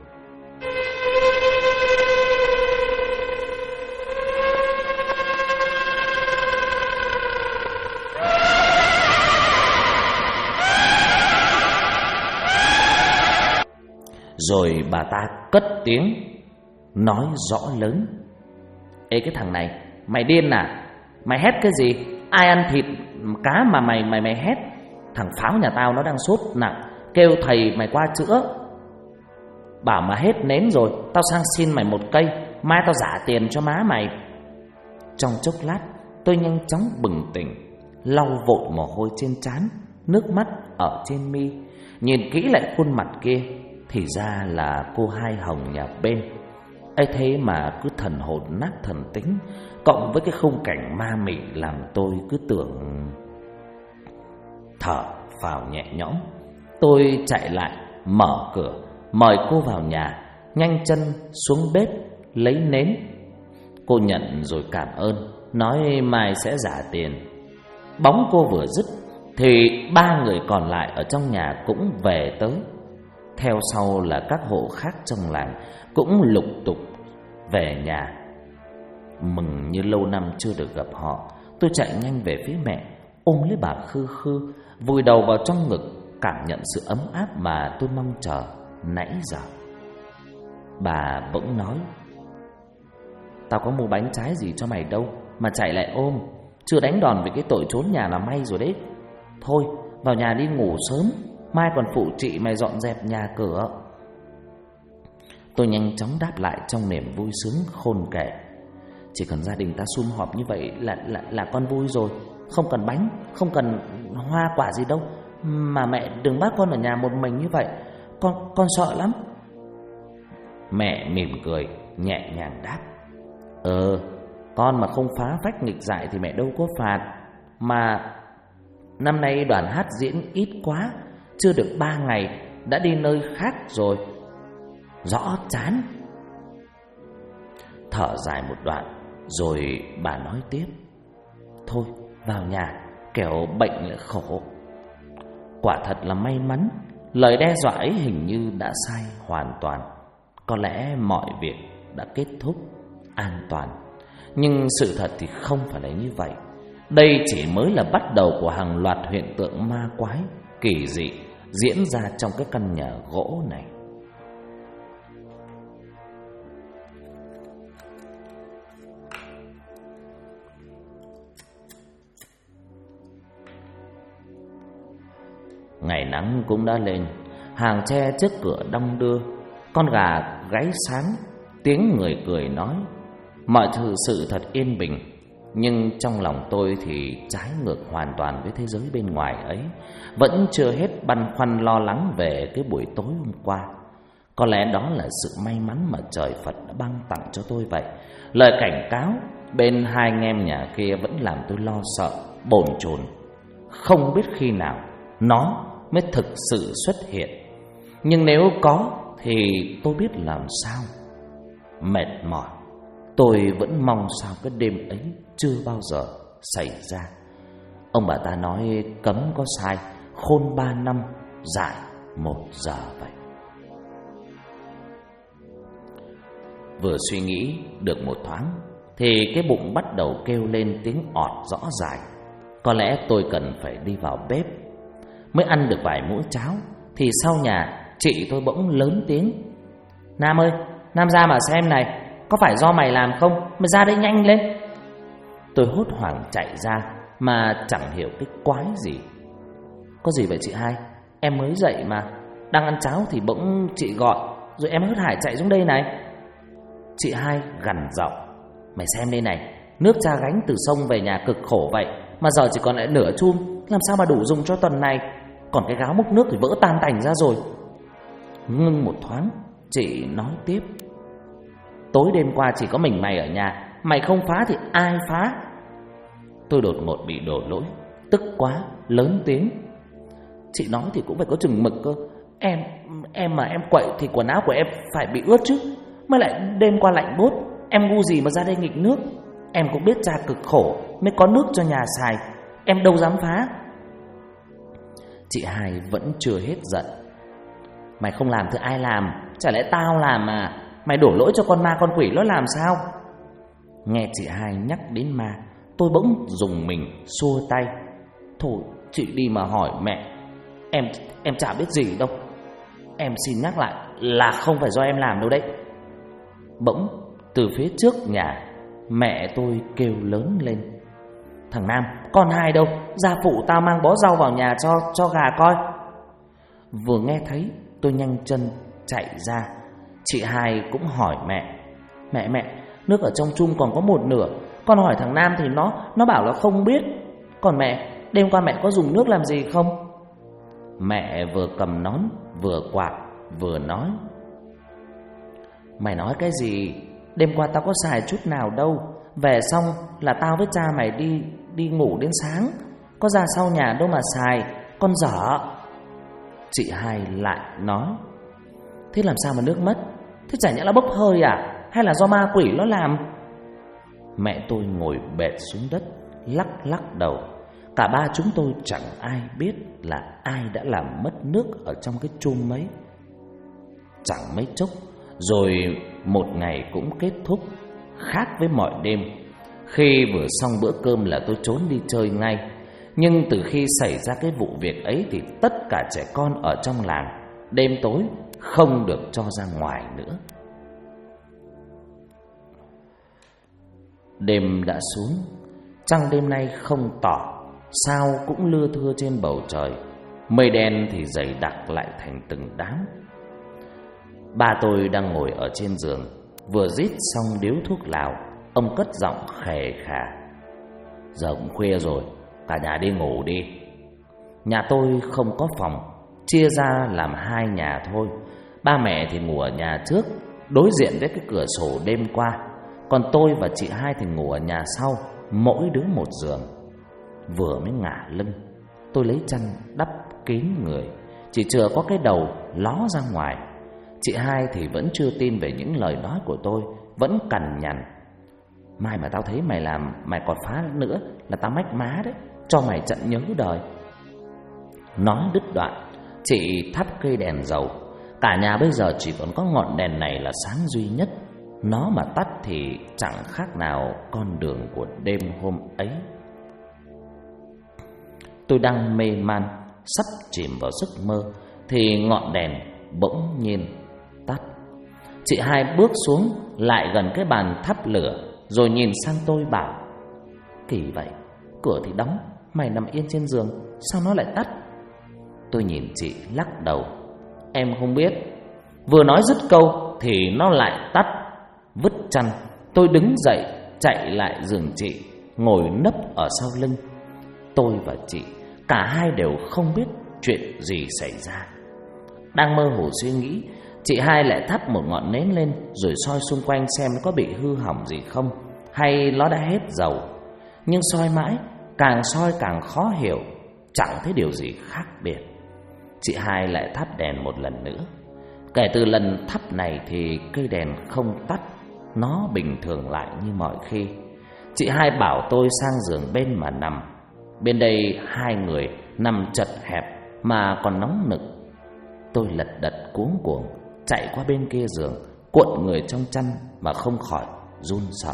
[SPEAKER 1] Rồi bà ta cất tiếng nói rõ lớn: "Ê cái thằng này, mày điên à? Mày hét cái gì? Ai ăn thịt cá mà mày hét? Thằng Pháo nhà tao nó đang sốt nặng, kêu thầy mày qua chữa. Bảo mà hết nến rồi, tao sang xin mày một cây, mai tao giả tiền cho má mày." Trong chốc lát, tôi nhanh chóng bừng tỉnh, lau vội mồ hôi trên trán, nước mắt ở trên mi, nhìn kỹ lại khuôn mặt kia, thì ra là cô Hai Hồng nhà bên. ấy thế mà cứ thần hồn nát thần tính, cộng với cái khung cảnh ma mị làm tôi cứ tưởng. Thở phào nhẹ nhõm, tôi chạy lại mở cửa mời cô vào nhà, nhanh chân xuống bếp lấy nến. Cô nhận rồi cảm ơn, nói mai sẽ trả tiền. Bóng cô vừa dứt thì ba người còn lại ở trong nhà cũng về tới. Theo sau là các hộ khác trong làng cũng lục tục về nhà. Mừng như lâu năm chưa được gặp họ, tôi chạy nhanh về phía mẹ, ôm lấy bà Khư Khư, vùi đầu vào trong ngực, cảm nhận sự ấm áp mà tôi mong chờ nãy giờ. Bà bỗng nói: "Tao có mua bánh trái gì cho mày đâu mà chạy lại ôm, chưa đánh đòn vì cái tội trốn nhà là may rồi đấy. Thôi vào nhà đi ngủ sớm, mai còn phụ chị mày dọn dẹp nhà cửa." Tôi nhanh chóng đáp lại trong niềm vui sướng khôn kể: "Chỉ cần gia đình ta sum họp như vậy là con vui rồi, không cần bánh, không cần hoa quả gì đâu. Mà mẹ đừng bắt con ở nhà một mình như vậy, con sợ lắm." Mẹ mỉm cười nhẹ nhàng đáp: Con mà không phá phách nghịch dại thì mẹ đâu có phạt. Mà năm nay đoàn hát diễn ít quá, chưa được 3 ngày đã đi nơi khác rồi. Rõ chán. Thở dài một đoạn rồi bà nói tiếp: thôi vào nhà, kẻo bệnh lại khổ. Quả thật là may mắn, lời đe dọa ấy hình như đã sai hoàn toàn. Có lẽ mọi việc đã kết thúc an toàn. Nhưng sự thật thì không phải là như vậy. Đây chỉ mới là bắt đầu của hàng loạt hiện tượng ma quái, kỳ dị diễn ra trong cái căn nhà gỗ này. Ngày nắng cũng đã lên, hàng tre trước cửa đong đưa, con gà gáy sáng, tiếng người cười nói. Mọi sự thật yên bình, nhưng trong lòng tôi thì trái ngược hoàn toàn với thế giới bên ngoài ấy. Vẫn chưa hết băn khoăn lo lắng về cái buổi tối hôm qua. Có lẽ đó là sự may mắn mà trời Phật đã ban tặng cho tôi vậy. Lời cảnh cáo bên hai anh em nhà kia vẫn làm tôi lo sợ, bồn chồn. Không biết khi nào nó mới thực sự xuất hiện. Nhưng nếu có thì tôi biết làm sao. Mệt mỏi, tôi vẫn mong sao cái đêm ấy chưa bao giờ xảy ra. Ông bà ta nói cấm có sai, khôn 3 năm, dại 1 giờ vậy. Vừa suy nghĩ được một thoáng thì cái bụng bắt đầu kêu lên tiếng ọt rõ ràng. Có lẽ tôi cần phải đi vào bếp. Mới ăn được vài muỗng cháo thì sau nhà chị tôi bỗng lớn tiếng: Nam ơi, Nam ra mà xem này, có phải do mày làm không? Mày ra đây nhanh lên. Tôi hốt hoảng chạy ra mà chẳng hiểu cái quái gì. Có gì vậy chị hai? Em mới dậy mà, đang ăn cháo thì bỗng chị gọi, rồi em hớt hải chạy xuống đây này. Chị hai gằn giọng: Mày xem đây này, nước cha gánh từ sông về nhà cực khổ vậy mà giờ chỉ còn lại nửa chum, làm sao mà đủ dùng cho tuần này. Còn cái gáo múc nước thì vỡ tan tành ra rồi. Ngưng một thoáng, chị nói tiếp: Tối đêm qua chỉ có mình mày ở nhà, mày không phá thì ai phá? Tôi đột ngột bị đổ lỗi, tức quá, lớn tiếng: Chị nói thì cũng phải có chừng mực cơ. Em mà em quậy thì quần áo của em phải bị ướt chứ. Mới lại đêm qua lạnh buốt, em ngu gì mà ra đây nghịch nước. Em cũng biết cha cực khổ mới có nước cho nhà xài, em đâu dám phá. Chị hai vẫn chưa hết giận: Mày không làm thì ai làm? Chả lẽ tao làm mà? Mày đổ lỗi cho con ma con quỷ nó làm sao? Nghe chị hai nhắc đến ma, tôi bỗng dùng mình xua tay: Thôi chị đi mà hỏi mẹ, em chả biết gì đâu. Em xin nhắc lại là không phải do em làm đâu đấy. Bỗng từ phía trước nhà, mẹ tôi kêu lớn lên: Thằng Nam, con hai đâu? Ra phụ tao mang bó rau vào nhà cho gà coi. Vừa nghe thấy, tôi nhanh chân chạy ra. Chị hai cũng hỏi mẹ: Mẹ, nước ở trong chum còn có một nửa. Con hỏi thằng Nam thì nó bảo là không biết. Còn mẹ, đêm qua mẹ có dùng nước làm gì không? Mẹ vừa cầm nón, vừa quạt, vừa nói: Mày nói cái gì? Đêm qua tao có xài chút nào đâu. Về xong là tao với cha mày đi ngủ đến sáng, có ra sau nhà đâu mà xài, con dở. Chị hai lại nói: Thế làm sao mà nước mất? Thế chả nhẽ là bốc hơi à? Hay là do ma quỷ nó làm? Mẹ tôi ngồi bệt xuống đất, lắc đầu. Cả ba chúng tôi chẳng ai biết là ai đã làm mất nước ở trong cái chum ấy. Chẳng mấy chốc rồi một ngày cũng kết thúc. Khác với mọi đêm, khi vừa xong bữa cơm là tôi trốn đi chơi ngay. Nhưng từ khi xảy ra cái vụ việc ấy thì tất cả trẻ con ở trong làng đêm tối không được cho ra ngoài nữa. Đêm đã xuống, trăng đêm nay không tỏ, sao cũng lưa thưa trên bầu trời. Mây đen thì dày đặc lại thành từng đám. Ba tôi đang ngồi ở trên giường, vừa rít xong điếu thuốc lào, ông cất giọng khè khà: Giờ cũng khuya rồi, cả nhà đi ngủ đi. Nhà tôi không có phòng, chia ra làm 2 nhà thôi. Ba mẹ thì ngủ ở nhà trước, đối diện với cái cửa sổ đêm qua. Còn tôi và chị hai thì ngủ ở nhà sau, mỗi đứa một giường. Vừa mới ngả lưng, tôi lấy chăn đắp kín người, chỉ chừa có cái đầu ló ra ngoài. Chị hai thì vẫn chưa tin về những lời nói của tôi, vẫn cằn nhằn: mai mà tao thấy mày làm, mày còn phá nữa là tao mách má đấy, cho mày trận nhớ đời. Nói đứt đoạn, chị thắp cây đèn dầu. Cả nhà bây giờ chỉ còn có ngọn đèn này là sáng duy nhất. Nó mà tắt thì chẳng khác nào con đường của đêm hôm ấy. Tôi đang mê man, sắp chìm vào giấc mơ, thì ngọn đèn bỗng nhiên tắt. Chị hai bước xuống lại gần cái bàn thắp lửa, rồi nhìn sang tôi bảo: kỳ vậy, cửa thì đóng, mày nằm yên trên giường, sao nó lại tắt? Tôi nhìn chị lắc đầu: em không biết. Vừa nói dứt câu thì nó lại tắt. Vứt chăn, tôi đứng dậy chạy lại giường chị, ngồi nấp ở sau lưng. Tôi và chị cả hai đều không biết chuyện gì xảy ra. Đang mơ hồ suy nghĩ, chị hai lại thắp một ngọn nến lên, rồi soi xung quanh xem có bị hư hỏng gì không, hay nó đã hết dầu. Nhưng soi mãi, càng soi càng khó hiểu, chẳng thấy điều gì khác biệt. Chị hai lại thắp đèn một lần nữa. Kể từ lần thắp này thì cây đèn không tắt, nó bình thường lại như mọi khi. Chị hai bảo tôi sang giường bên mà nằm. Bên đây hai người nằm chật hẹp mà còn nóng nực. Tôi lật đật cuống cuồng chạy qua bên kia giường, cuộn người trong chăn mà không khỏi run sợ.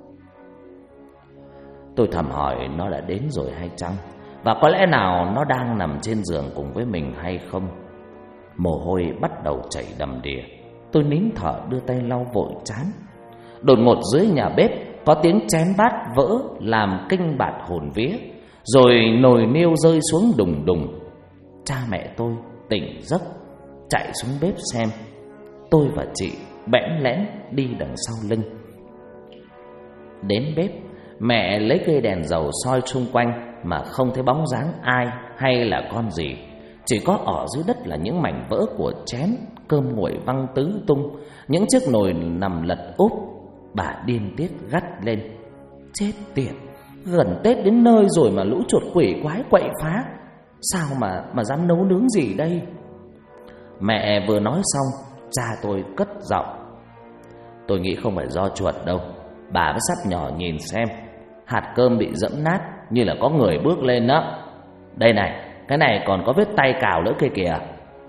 [SPEAKER 1] Tôi thầm hỏi nó đã đến rồi hay chăng, và có lẽ nào nó đang nằm trên giường cùng với mình hay không. Mồ hôi bắt đầu chảy đầm đìa. Tôi nín thở đưa tay lau vội trán. Đột ngột dưới nhà bếp có tiếng chén bát vỡ làm kinh bạt hồn vía, rồi nồi niêu rơi xuống đùng đùng. Cha mẹ tôi tỉnh giấc chạy xuống bếp xem. Tôi và chị bẽn lẽn đi đằng sau lưng. Đến bếp, mẹ lấy cây đèn dầu soi xung quanh mà không thấy bóng dáng ai hay là con gì. Chỉ có ở dưới đất là những mảnh vỡ của chén, cơm nguội văng tứ tung, những chiếc nồi nằm lật úp. Bà điên tiết gắt lên: chết tiệt, gần Tết đến nơi rồi mà lũ chuột quỷ quái quậy phá, sao mà dám nấu nướng gì đây? Mẹ vừa nói xong, cha tôi cất giọng: tôi nghĩ không phải do chuột đâu, bà với sắt nhỏ nhìn xem, hạt cơm bị dẫm nát như là có người bước lên đó. Đây này, cái này còn có vết tay cào nữa kia kìa.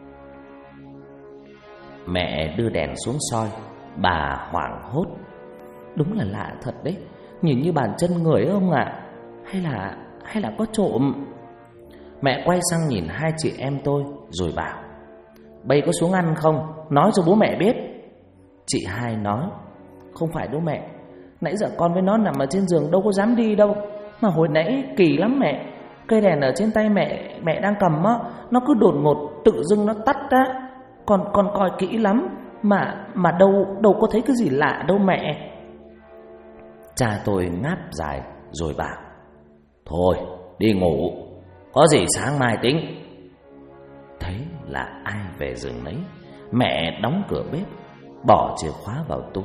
[SPEAKER 1] Mẹ đưa đèn xuống soi. Bà hoảng hốt: đúng là lạ thật đấy, nhìn như bàn chân người ấy ông ạ. Hay là có trộm? Mẹ quay sang nhìn hai chị em tôi rồi bảo: bây có xuống ăn không? Nói cho bố mẹ biết. Chị hai nói: không phải đâu mẹ, nãy giờ con với nó nằm ở trên giường đâu có dám đi đâu. Mà hồi nãy kỳ lắm mẹ, cây đèn ở trên tay mẹ đang cầm á, nó cứ đột ngột tự dưng nó tắt á. Con coi kỹ lắm mà đâu có thấy cái gì lạ đâu mẹ. Cha tôi ngáp dài rồi bảo: thôi đi ngủ, có gì sáng mai tính. Thế là ai về giường nấy. Mẹ đóng cửa bếp, bỏ chìa khóa vào túi.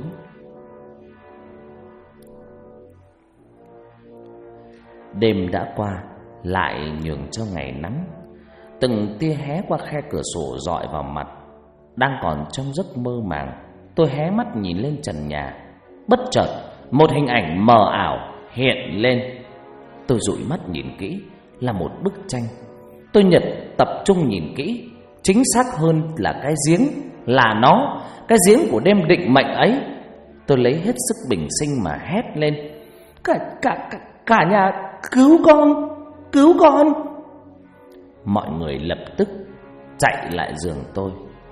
[SPEAKER 1] Đêm đã qua, lại nhường cho ngày nắng. Từng tia hé qua khe cửa sổ rọi vào mặt. Đang còn trong giấc mơ màng, tôi hé mắt nhìn lên trần nhà. Bất chợt một hình ảnh mờ ảo hiện lên. Tôi dụi mắt nhìn kỹ, là một bức tranh. Tôi tập trung nhìn kỹ, chính xác hơn là cái giếng, là nó, cái giếng của đêm định mệnh ấy. Tôi lấy hết sức bình sinh mà hét lên: cả nhà cứu con, cứu con. Mọi người lập tức chạy lại giường tôi.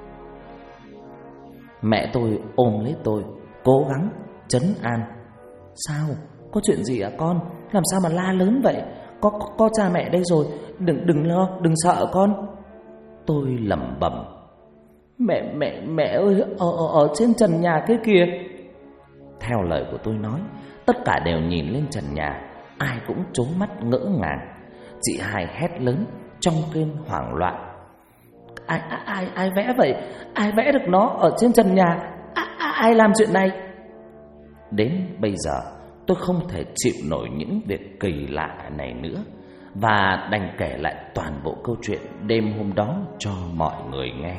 [SPEAKER 1] Mẹ tôi ôm lấy tôi, cố gắng trấn an: sao, có chuyện gì ạ con? Làm sao mà la lớn vậy? Có cha mẹ đây rồi, đừng lo, đừng sợ con. Tôi lẩm bẩm: Mẹ ơi, ở trên trần nhà kia kìa. Theo lời của tôi nói, tất cả đều nhìn lên trần nhà, ai cũng trố mắt ngỡ ngàng. Chị hai hét lớn trong cơn hoảng loạn: Ai vẽ vậy? Ai vẽ được nó ở trên trần nhà? Ai làm chuyện này? Đến bây giờ tôi không thể chịu nổi những việc kỳ lạ này nữa, và đành kể lại toàn bộ câu chuyện đêm hôm đó cho mọi người nghe.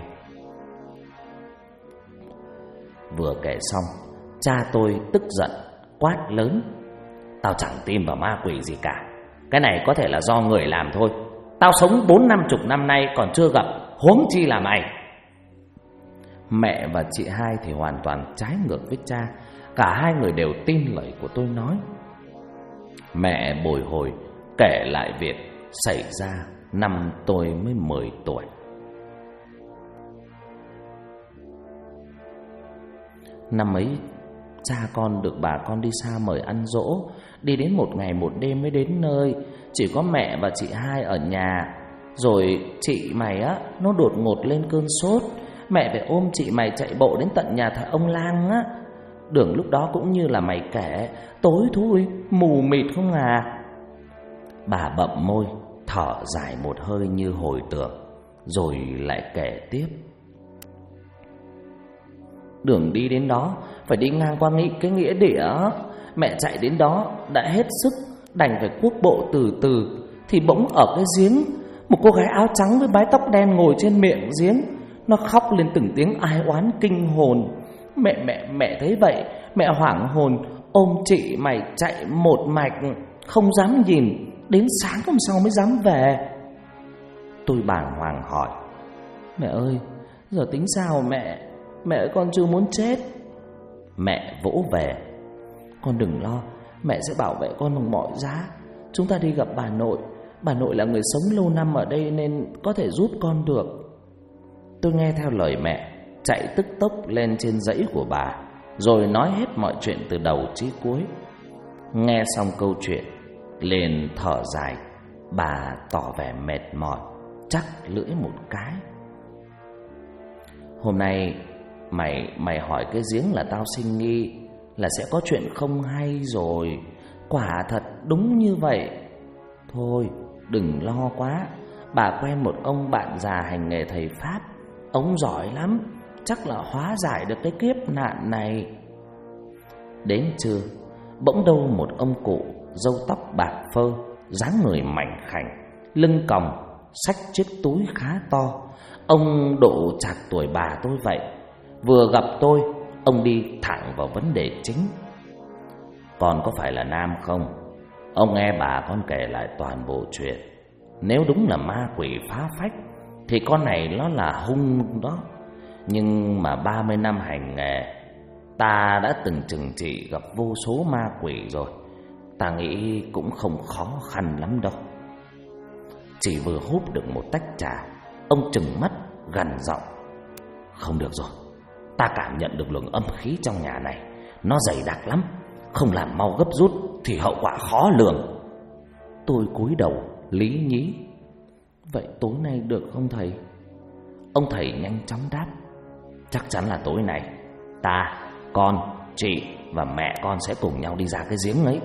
[SPEAKER 1] Vừa kể xong, cha tôi tức giận quát lớn: "Tao chẳng tin vào ma quỷ gì cả. Cái này có thể là do người làm thôi. Tao sống 40-50 năm nay còn chưa gặp, huống chi là mày." Mẹ và chị hai thì hoàn toàn trái ngược với cha. Cả hai người đều tin lời của tôi nói. Mẹ bồi hồi kể lại việc xảy ra năm tôi mới 10 tuổi. Năm ấy, cha con được bà con đi xa mời ăn dỗ, đi đến 1 ngày 1 đêm mới đến nơi. Chỉ có mẹ và chị hai ở nhà. Rồi chị mày á, nó đột ngột lên cơn sốt. Mẹ phải ôm chị mày chạy bộ đến tận nhà thờ ông Lang á. Đường lúc đó cũng như là mày kể, tối thui, mù mịt không à. Bà bậm môi, thở dài một hơi như hồi tưởng, rồi lại kể tiếp. Đường đi đến đó phải đi ngang qua cái nghĩa địa. Mẹ chạy đến đó đã hết sức, đành phải cuốc bộ từ từ, thì bỗng ở cái giếng, một cô gái áo trắng với mái tóc đen ngồi trên miệng giếng. Nó khóc lên từng tiếng ai oán kinh hồn. Mẹ thấy vậy, mẹ hoảng hồn ôm chị mày chạy một mạch, không dám nhìn, đến sáng hôm sau mới dám về. Tôi bàng hoàng hỏi: "Mẹ ơi, giờ tính sao mẹ? Mẹ ơi, con chưa muốn chết." Mẹ vỗ về: "Con đừng lo, mẹ sẽ bảo vệ con bằng mọi giá. Chúng ta đi gặp bà nội. Bà nội là người sống lâu năm ở đây nên có thể giúp con được." Tôi nghe theo lời mẹ, chạy tức tốc lên trên dãy của bà, rồi nói hết mọi chuyện từ đầu chí cuối. Nghe xong câu chuyện, liền thở dài. Bà tỏ vẻ mệt mỏi, chắc lưỡi một cái: "Hôm nay mày hỏi cái giếng là tao sinh nghi là sẽ có chuyện không hay rồi. Quả thật đúng như vậy. Thôi đừng lo quá. Bà quen một ông bạn già hành nghề thầy pháp. Ông giỏi lắm, chắc là hóa giải được cái kiếp nạn này." Đến trưa, bỗng đâu một ông cụ râu tóc bạc phơ, dáng người mảnh khảnh, lưng còng, xách chiếc túi khá to. Ông độ chạc tuổi bà tôi vậy. Vừa gặp tôi, ông đi thẳng vào vấn đề chính: "Con có phải là Nam không? Ông nghe bà con kể lại toàn bộ chuyện. Nếu đúng là ma quỷ phá phách thì con này nó là hung đó. Nhưng mà 30 năm hành nghề, ta đã từng trừng trị gặp vô số ma quỷ rồi. Ta nghĩ cũng không khó khăn lắm đâu." Chỉ vừa húp được một tách trà, ông trừng mắt gằn giọng: "Không được rồi, ta cảm nhận được luồng âm khí trong nhà này, nó dày đặc lắm. Không làm mau gấp rút thì hậu quả khó lường." Tôi cúi đầu lý nhí: "Vậy tối nay được không thầy?" Ông thầy nhanh chóng đáp: "Chắc chắn là tối nay ta, con, chị và mẹ con sẽ cùng nhau đi ra cái giếng ấy."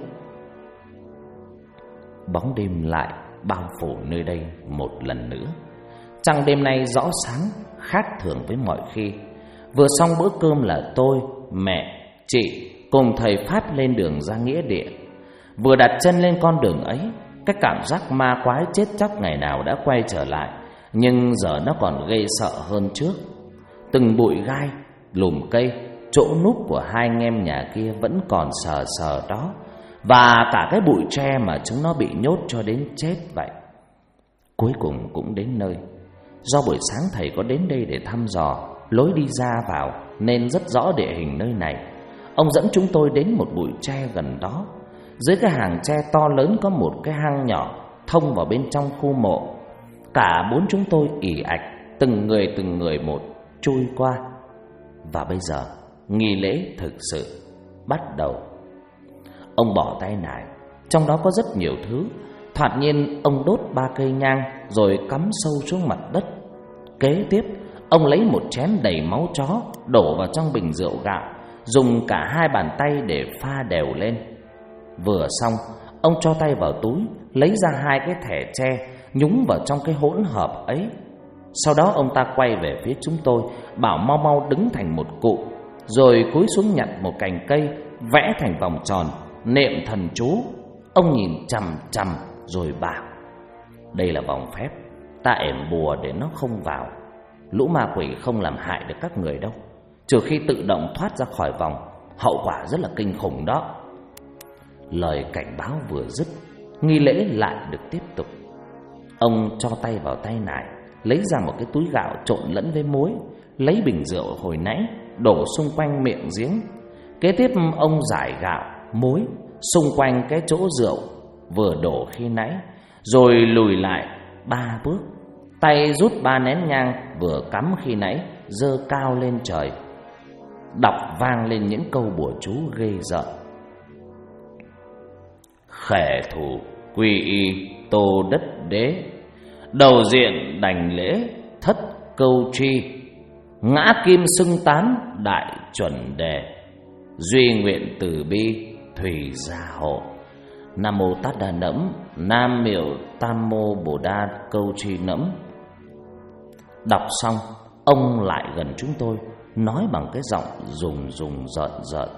[SPEAKER 1] Bóng đêm lại bao phủ nơi đây một lần nữa. Trăng đêm nay rõ sáng, khác thường với mọi khi. Vừa xong bữa cơm là tôi, mẹ, chị cùng thầy pháp lên đường ra nghĩa địa. Vừa đặt chân lên con đường ấy, cái cảm giác ma quái chết chóc ngày nào đã quay trở lại, nhưng giờ nó còn ghê sợ hơn trước. Từng bụi gai, lùm cây, chỗ núp của hai anh em nhà kia vẫn còn sờ sờ đó, và cả cái bụi tre mà chúng nó bị nhốt cho đến chết vậy. Cuối cùng cũng đến nơi. Do buổi sáng thầy có đến đây để thăm dò lối đi ra vào nên rất rõ địa hình nơi này. Ông dẫn chúng tôi đến một bụi tre gần đó. Dưới cái hàng tre to lớn có một cái hang nhỏ thông vào bên trong khu mộ. Cả 4 chúng tôi ì ạch, từng người một chui qua. Và bây giờ nghi lễ thực sự bắt đầu. Ông bỏ tay nải, trong đó có rất nhiều thứ. Thoạt nhiên ông đốt 3 cây nhang rồi cắm sâu xuống mặt đất. Kế tiếp ông lấy một chén đầy máu chó đổ vào trong bình rượu gạo, dùng cả 2 bàn tay để pha đều lên. Vừa xong, ông cho tay vào túi, lấy ra 2 cái thẻ tre, nhúng vào trong cái hỗn hợp ấy. Sau đó ông ta quay về phía chúng tôi, bảo mau mau đứng thành một cụm, rồi cúi xuống nhặt một cành cây vẽ thành vòng tròn, niệm thần chú. Ông nhìn chằm chằm rồi bảo: đây là vòng phép, ta ẻm bùa để nó không vào. Lũ ma quỷ không làm hại được các người đâu, trừ khi tự động thoát ra khỏi vòng, hậu quả rất là kinh khủng đó. Lời cảnh báo vừa dứt, nghi lễ lại được tiếp tục. Ông cho tay vào tay nải, lấy ra một cái túi gạo trộn lẫn với muối, lấy bình rượu hồi nãy đổ xung quanh miệng giếng. Kế tiếp ông rải gạo, muối xung quanh cái chỗ rượu vừa đổ khi nãy, rồi lùi lại 3 bước, tay rút 3 nén nhang vừa cắm khi nãy giơ cao lên trời, đọc vang lên những câu bùa chú ghê rợn. Khẻ thủ quy y tô đất đế, đầu diện đành lễ thất câu tri, ngã kim xưng tán đại chuẩn đề, duy nguyện từ bi thủy gia hộ. Nam mô Tát Đà Nẫm, Nam miệu Tam mô Bồ Đa câu tri nẫm. Đọc xong, ông lại gần chúng tôi, nói bằng cái giọng rùng rợn rợn: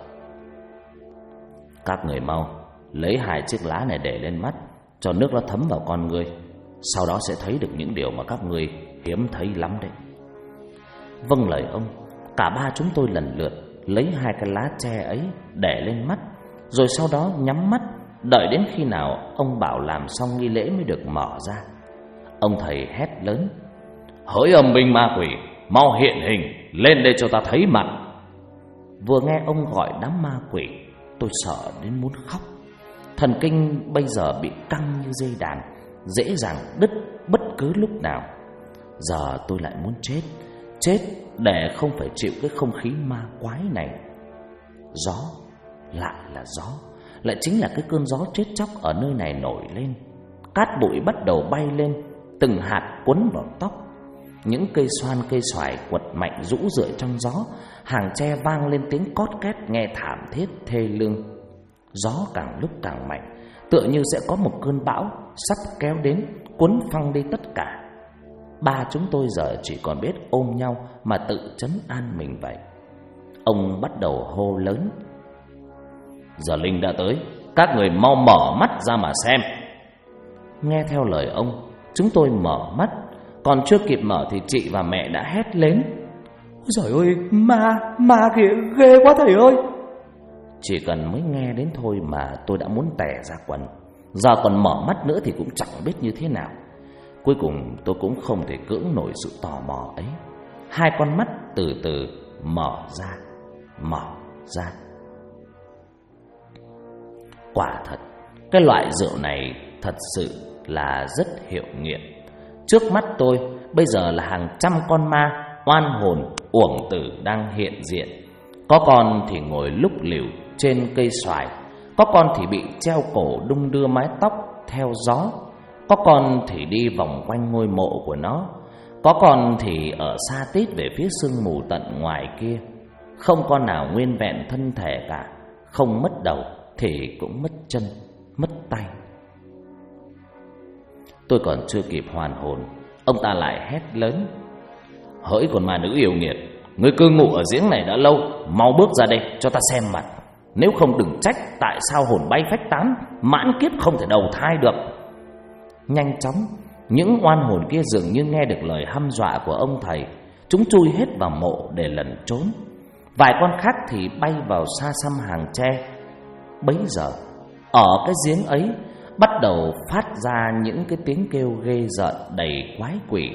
[SPEAKER 1] các người mau lấy 2 chiếc lá này để lên mắt, cho nước nó thấm vào con ngươi, sau đó sẽ thấy được những điều mà các ngươi hiếm thấy lắm đấy. Vâng lời ông, cả 3 chúng tôi lần lượt lấy 2 cái lá tre ấy để lên mắt, rồi sau đó nhắm mắt, đợi đến khi nào ông bảo làm xong nghi lễ mới được mở ra. Ông thầy hét lớn: hỡi âm binh ma quỷ, mau hiện hình lên đây cho ta thấy mặt. Vừa nghe ông gọi đám ma quỷ, tôi sợ đến muốn khóc. Thần kinh bây giờ bị căng như dây đàn, dễ dàng đứt bất cứ lúc nào. Giờ tôi lại muốn chết để không phải chịu cái không khí ma quái này. Gió, lại là gió, lại chính là cái cơn gió chết chóc ở nơi này nổi lên. Cát bụi bắt đầu bay lên, từng hạt quấn vào tóc. Những cây xoan cây xoài quật mạnh rũ rượi trong gió, hàng tre vang lên tiếng cót két nghe thảm thiết thê lương. Gió càng lúc càng mạnh, tựa như sẽ có một cơn bão sắp kéo đến, cuốn phăng đi tất cả. 3 chúng tôi giờ chỉ còn biết ôm nhau mà tự trấn an mình vậy. Ông bắt đầu hô lớn: giờ linh đã tới, các người mau mở mắt ra mà xem. Nghe theo lời ông, chúng tôi mở mắt. Còn chưa kịp mở thì chị và mẹ đã hét lên: ôi giời ơi, ma kìa, ghê quá thầy ơi. Chỉ cần mới nghe đến thôi mà tôi đã muốn tè ra quần. Giờ còn mở mắt nữa thì cũng chẳng biết như thế nào. Cuối cùng tôi cũng không thể cưỡng nổi sự tò mò ấy. 2 con mắt từ từ mở ra. Quả thật, cái loại rượu này thật sự là rất hiệu nghiệm. Trước mắt tôi bây giờ là hàng trăm con ma oan hồn uổng tử đang hiện diện. Có con thì ngồi lúc lỉu trên cây xoài, có con thì bị treo cổ đung đưa mái tóc theo gió, có con thì đi vòng quanh ngôi mộ của nó, có con thì ở xa tít về phía sương mù tận ngoài kia. Không con nào nguyên vẹn thân thể cả, không mất đầu thì cũng mất chân, mất tay. Tôi còn chưa kịp hoàn hồn, ông ta lại hét lớn: hỡi con ma nữ yêu nghiệt, ngươi cư ngụ ở giếng này đã lâu, mau bước ra đây cho ta xem mặt. Nếu không đừng trách tại sao hồn bay phách tán, mãn kiếp không thể đầu thai được. Nhanh chóng, những oan hồn kia dường như nghe được lời hăm dọa của ông thầy. Chúng chui hết vào mộ để lẩn trốn. Vài con khác thì bay vào xa xăm hàng tre. Bấy giờ, ở cái giếng ấy bắt đầu phát ra những cái tiếng kêu ghê rợn đầy quái quỷ.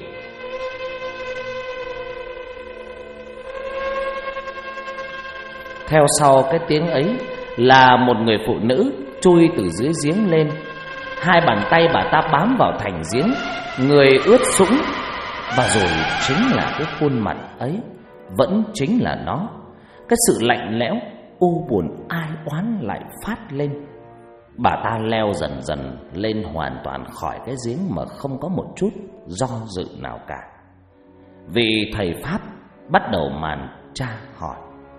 [SPEAKER 1] Theo sau cái tiếng ấy là một người phụ nữ chui từ dưới giếng lên. 2 bàn tay bà ta bám vào thành giếng, người ướt sũng. Và rồi chính là cái khuôn mặt ấy, vẫn chính là nó. Cái sự lạnh lẽo, u buồn ai oán lại phát lên. Bà ta leo dần dần lên hoàn toàn khỏi cái giếng mà không có một chút do dự nào cả. Vị thầy Pháp bắt đầu màn tra hỏi: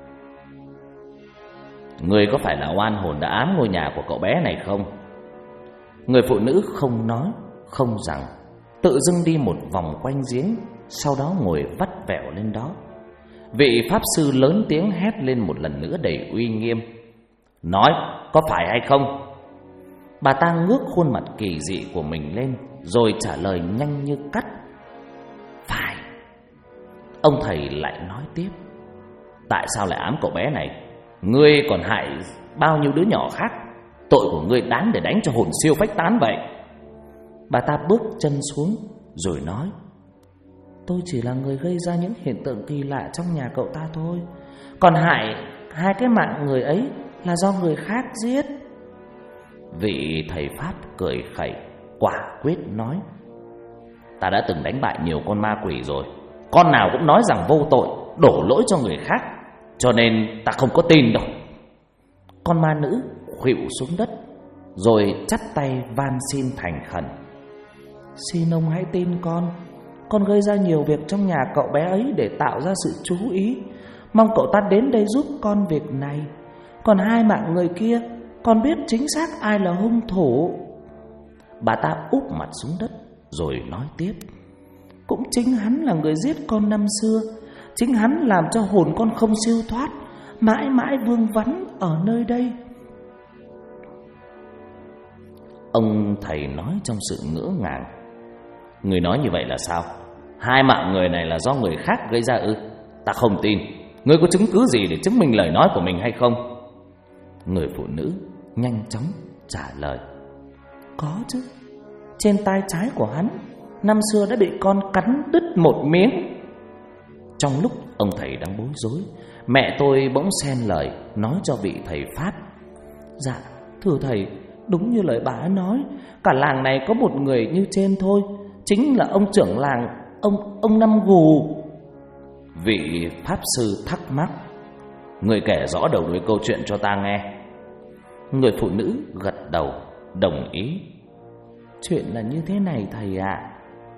[SPEAKER 1] người có phải là oan hồn đã ám ngôi nhà của cậu bé này không? Người phụ nữ không nói, không rằng, tự dưng đi một vòng quanh giếng, sau đó ngồi vắt vẻo lên đó. Vị pháp sư lớn tiếng hét lên một lần nữa đầy uy nghiêm: Nói có phải hay không? Bà ta ngước khuôn mặt kỳ dị của mình lên, rồi trả lời nhanh như cắt: Phải. Ông thầy lại nói tiếp: Tại sao lại ám cậu bé này? Ngươi còn hại bao nhiêu đứa nhỏ khác. Tội của ngươi đáng để đánh cho hồn siêu phách tán vậy. Bà ta bước chân xuống rồi nói: Tôi chỉ là người gây ra những hiện tượng kỳ lạ trong nhà cậu ta thôi. Còn hại hai cái mạng người ấy là do người khác giết. Vị thầy Pháp cười khẩy, quả quyết nói: Ta đã từng đánh bại nhiều con ma quỷ rồi, con nào cũng nói rằng vô tội, đổ lỗi cho người khác, cho nên ta không có tin đâu. Con ma nữ khuỵu xuống đất, rồi chắp tay van xin thành khẩn: Xin ông hãy tin con gây ra nhiều việc trong nhà cậu bé ấy để tạo ra sự chú ý. Mong cậu ta đến đây giúp con việc này. Còn hai mạng người kia, con biết chính xác ai là hung thủ. Bà ta úp mặt xuống đất rồi nói tiếp: Cũng chính hắn là người giết con năm xưa. Chính hắn làm cho hồn con không siêu thoát, mãi mãi vương vấn ở nơi đây. Ông thầy nói trong sự ngỡ ngàng: Người nói như vậy là sao? Hai mạng người này là do người khác gây ra ư? Ta không tin. Ngươi có chứng cứ gì để chứng minh lời nói của mình hay không? Người phụ nữ nhanh chóng trả lời: Có chứ. Trên tay trái của hắn năm xưa đã bị con cắn đứt một miếng. Trong lúc ông thầy đang bối rối, mẹ tôi bỗng xen lời nói cho vị thầy Pháp: Dạ thưa thầy, đúng như lời bà ấy nói, cả làng này có một người như trên thôi, chính là ông trưởng làng, ông Năm Gù. Vị Pháp sư thắc mắc: Người kể rõ đầu đuôi câu chuyện cho ta nghe. Người phụ nữ gật đầu đồng ý: Chuyện là như thế này thầy ạ.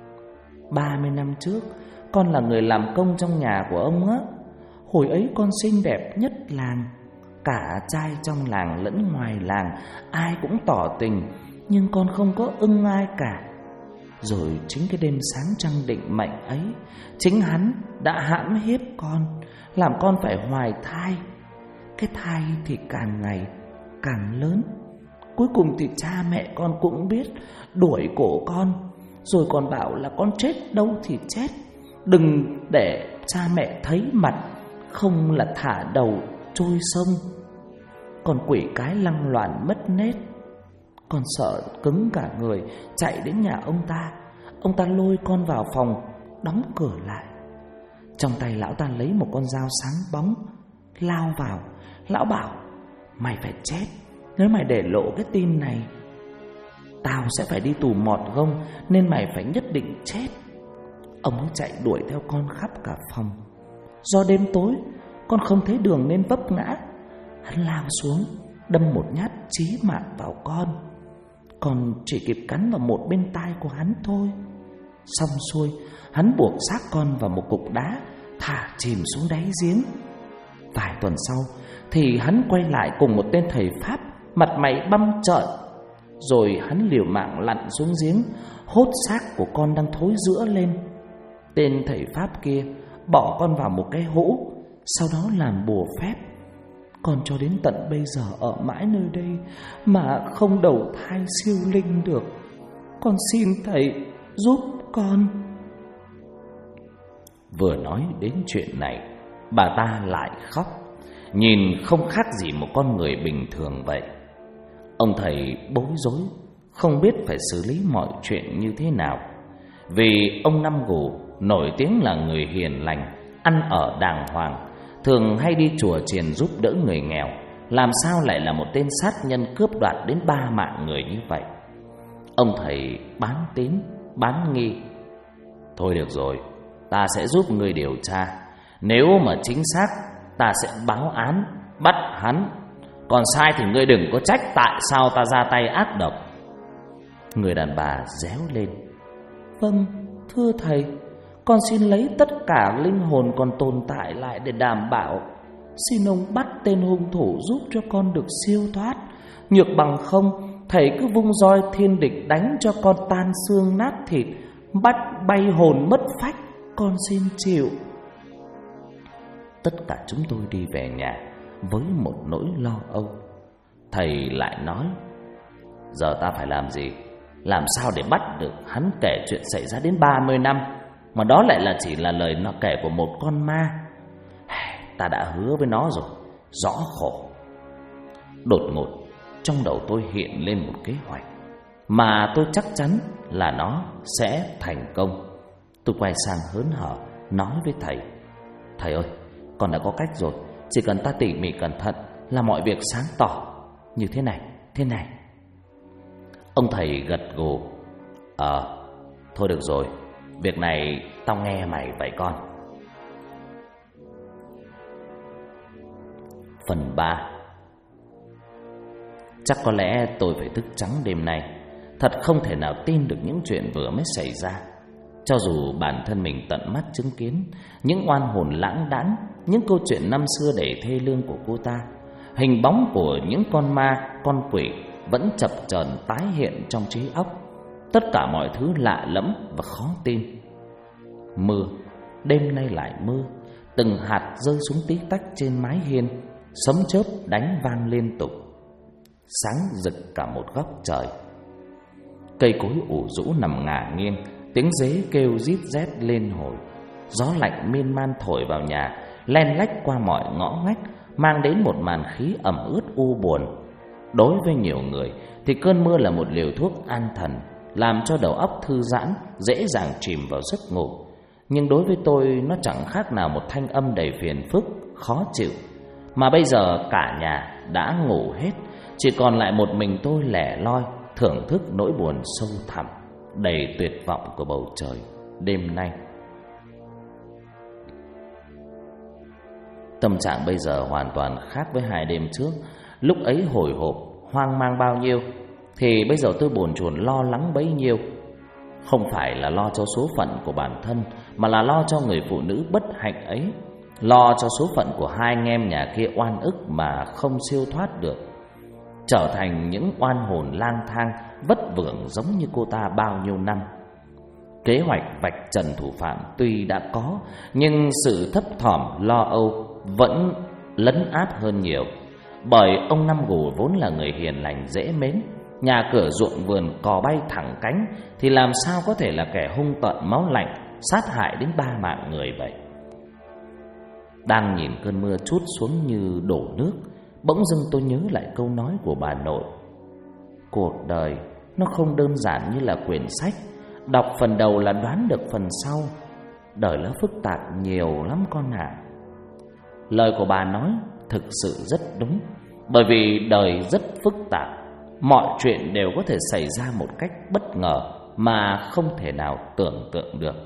[SPEAKER 1] 30 năm trước, con là người làm công trong nhà của ông á. Hồi ấy con xinh đẹp nhất làng, cả trai trong làng lẫn ngoài làng ai cũng tỏ tình, nhưng con không có ưng ai cả. Rồi chính cái đêm sáng trăng định mệnh ấy, chính hắn đã hãm hiếp con, làm con phải hoài thai. Cái thai thì càng ngày càng lớn. Cuối cùng thì cha mẹ con cũng biết, đuổi cổ con, rồi còn bảo là con chết đâu thì chết, đừng để cha mẹ thấy mặt, không là thả đầu trôi sông. Con quỷ cái lăng loàn mất nết. Con sợ cứng cả người, chạy đến nhà ông ta. Ông ta lôi con vào phòng, đóng cửa lại. Trong tay lão ta lấy một con dao sáng bóng, lao vào. Lão bảo: Mày phải chết. Nếu mày để lộ cái tin này, tao sẽ phải đi tù mọt gông, nên mày phải nhất định chết. Ông ấy chạy đuổi theo con khắp cả phòng. Do đêm tối, con không thấy đường nên vấp ngã. Hắn lao xuống, đâm một nhát chí mạng vào con. Con chỉ kịp cắn vào một bên tai của hắn thôi. Xong xuôi, hắn buộc xác con vào một cục đá, thả chìm xuống đáy giếng. Vài tuần sau thì hắn quay lại cùng một tên thầy Pháp, mặt mày băm trợn. Rồi hắn liều mạng lặn xuống giếng, hốt xác của con đang thối rữa lên. Tên thầy Pháp kia bỏ con vào một cái hũ, sau đó làm bùa phép. Con cho đến tận bây giờ ở mãi nơi đây mà không đầu thai siêu linh được. Con xin thầy giúp con. Vừa nói đến chuyện này, bà ta lại khóc, nhìn không khác gì một con người bình thường vậy. Ông thầy bối rối, không biết phải xử lý mọi chuyện như thế nào. Vì ông Năm Gù nổi tiếng là người hiền lành, ăn ở đàng hoàng, thường hay đi chùa chiền giúp đỡ người nghèo, làm sao lại là một tên sát nhân cướp đoạt đến 3 mạng người như vậy? Ông thầy bán tín bán nghi: Thôi được rồi, ta sẽ giúp người điều tra. Nếu mà chính xác, ta sẽ báo án, bắt hắn. Còn sai thì ngươi đừng có trách tại sao ta ra tay ác độc. Người đàn bà réo lên: Vâng, thưa thầy, con xin lấy tất cả linh hồn còn tồn tại lại để đảm bảo. Xin ông bắt tên hung thủ giúp cho con được siêu thoát. Nhược bằng không, thầy cứ vung roi thiên địch đánh cho con tan xương nát thịt, bắt bay hồn mất phách, con xin chịu. Tất cả chúng tôi đi về nhà với một nỗi lo âu. Thầy lại nói: giờ ta phải làm gì? Làm sao để bắt được hắn kể chuyện xảy ra đến 30 năm, mà đó lại chỉ là lời nó kể của một con ma? Ta đã hứa với nó rồi, rõ khổ. Đột ngột trong đầu tôi hiện lên một kế hoạch mà tôi chắc chắn là nó sẽ thành công. Tôi quay sang hớn hở nói với thầy: thầy ơi, con đã có cách rồi. Chỉ cần ta tỉ mỉ cẩn thận là mọi việc sáng tỏ. Như thế này. Ông thầy gật gù: thôi được rồi, việc này tao nghe mày vậy con. Phần 3. Chắc có lẽ tôi phải thức trắng đêm nay. Thật không thể nào tin được những chuyện vừa mới xảy ra. Cho dù bản thân mình tận mắt chứng kiến những oan hồn lãng đãng, những câu chuyện năm xưa đầy thê lương của cô ta, hình bóng của những con ma, con quỷ vẫn chập chờn tái hiện trong trí óc. Tất cả mọi thứ lạ lẫm và khó tin. Mưa, đêm nay lại mưa. Từng hạt rơi xuống tí tách trên mái hiên, sấm chớp đánh vang liên tục, sáng rực cả một góc trời. Cây cối ủ rũ nằm ngả nghiêng, tiếng dế kêu rít rét lên hồi. Gió lạnh miên man thổi vào nhà, len lách qua mọi ngõ ngách, mang đến một màn khí ẩm ướt u buồn. Đối với nhiều người thì cơn mưa là một liều thuốc an thần, làm cho đầu óc thư giãn, dễ dàng chìm vào giấc ngủ. Nhưng đối với tôi, nó chẳng khác nào một thanh âm đầy phiền phức, khó chịu. Mà bây giờ cả nhà đã ngủ hết, chỉ còn lại một mình tôi lẻ loi thưởng thức nỗi buồn sâu thẳm, đầy tuyệt vọng của bầu trời đêm nay. Tâm trạng bây giờ hoàn toàn khác với 2 đêm trước. Lúc ấy hồi hộp, hoang mang bao nhiêu thì bây giờ tôi bồn chồn lo lắng bấy nhiêu. Không phải là lo cho số phận của bản thân, mà là lo cho người phụ nữ bất hạnh ấy, lo cho số phận của 2 anh em nhà kia oan ức mà không siêu thoát được, trở thành những oan hồn lang thang vất vưởng giống như cô ta bao nhiêu năm. Kế hoạch vạch trần thủ phạm tuy đã có, nhưng sự thấp thỏm lo âu vẫn lấn át hơn nhiều. Bởi ông Năm Gù vốn là người hiền lành dễ mến, nhà cửa ruộng vườn cò bay thẳng cánh, thì làm sao có thể là kẻ hung tợn máu lạnh, sát hại đến 3 mạng người vậy. Đang nhìn cơn mưa trút xuống như đổ nước, bỗng dưng tôi nhớ lại câu nói của bà nội: cuộc đời nó không đơn giản như là quyển sách, đọc phần đầu là đoán được phần sau. Đời nó phức tạp nhiều lắm con ạ. Lời của bà nói thực sự rất đúng. Bởi vì đời rất phức tạp, mọi chuyện đều có thể xảy ra một cách bất ngờ mà không thể nào tưởng tượng được.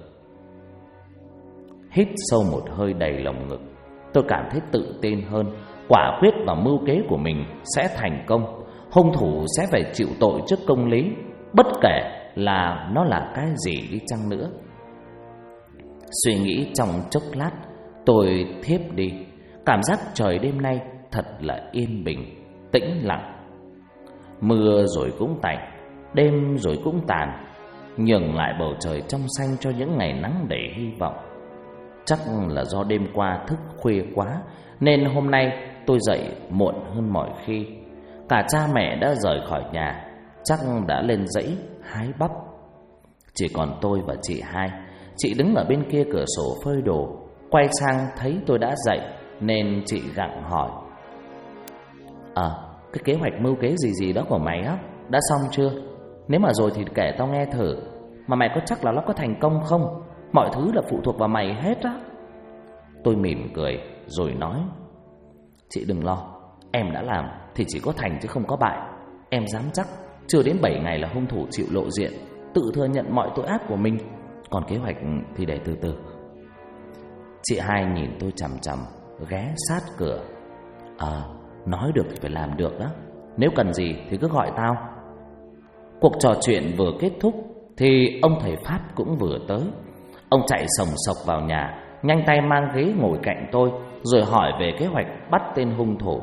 [SPEAKER 1] Hít sâu một hơi đầy lồng ngực, tôi cảm thấy tự tin hơn. Quả quyết vào mưu kế của mình sẽ thành công. Hung thủ sẽ phải chịu tội trước công lý, bất kể là nó là cái gì đi chăng nữa. Suy nghĩ trong chốc lát, tôi thiếp đi. Cảm giác trời đêm nay thật là yên bình, tĩnh lặng. Mưa rồi cũng tạnh, đêm rồi cũng tàn, nhường lại bầu trời trong xanh cho những ngày nắng đầy hy vọng. Chắc là do đêm qua thức khuya quá, nên hôm nay tôi dậy muộn hơn mọi khi. Cả cha mẹ đã rời khỏi nhà, chắc đã lên dãy hái bắp. Chỉ còn tôi và chị Hai. Chị đứng ở bên kia cửa sổ phơi đồ, quay sang thấy tôi đã dậy nên chị gặng hỏi: cái kế hoạch mưu kế gì đó của mày á, đã xong chưa? Nếu mà rồi thì kể tao nghe thử. Mà mày có chắc là nó có thành công không? Mọi thứ là phụ thuộc vào mày hết á. Tôi mỉm cười rồi nói: chị đừng lo, em đã làm thì chỉ có thành chứ không có bại. Em dám chắc chưa đến 7 ngày là hung thủ chịu lộ diện, tự thừa nhận mọi tội ác của mình. Còn kế hoạch thì để từ từ. Chị Hai nhìn tôi chằm chằm, ghé sát cửa: nói được thì phải làm được đó. Nếu cần gì thì cứ gọi tao. Cuộc trò chuyện vừa kết thúc thì ông thầy Phát cũng vừa tới. Ông chạy sồng sộc vào nhà, nhanh tay mang ghế ngồi cạnh tôi, rồi hỏi về kế hoạch bắt tên hung thủ.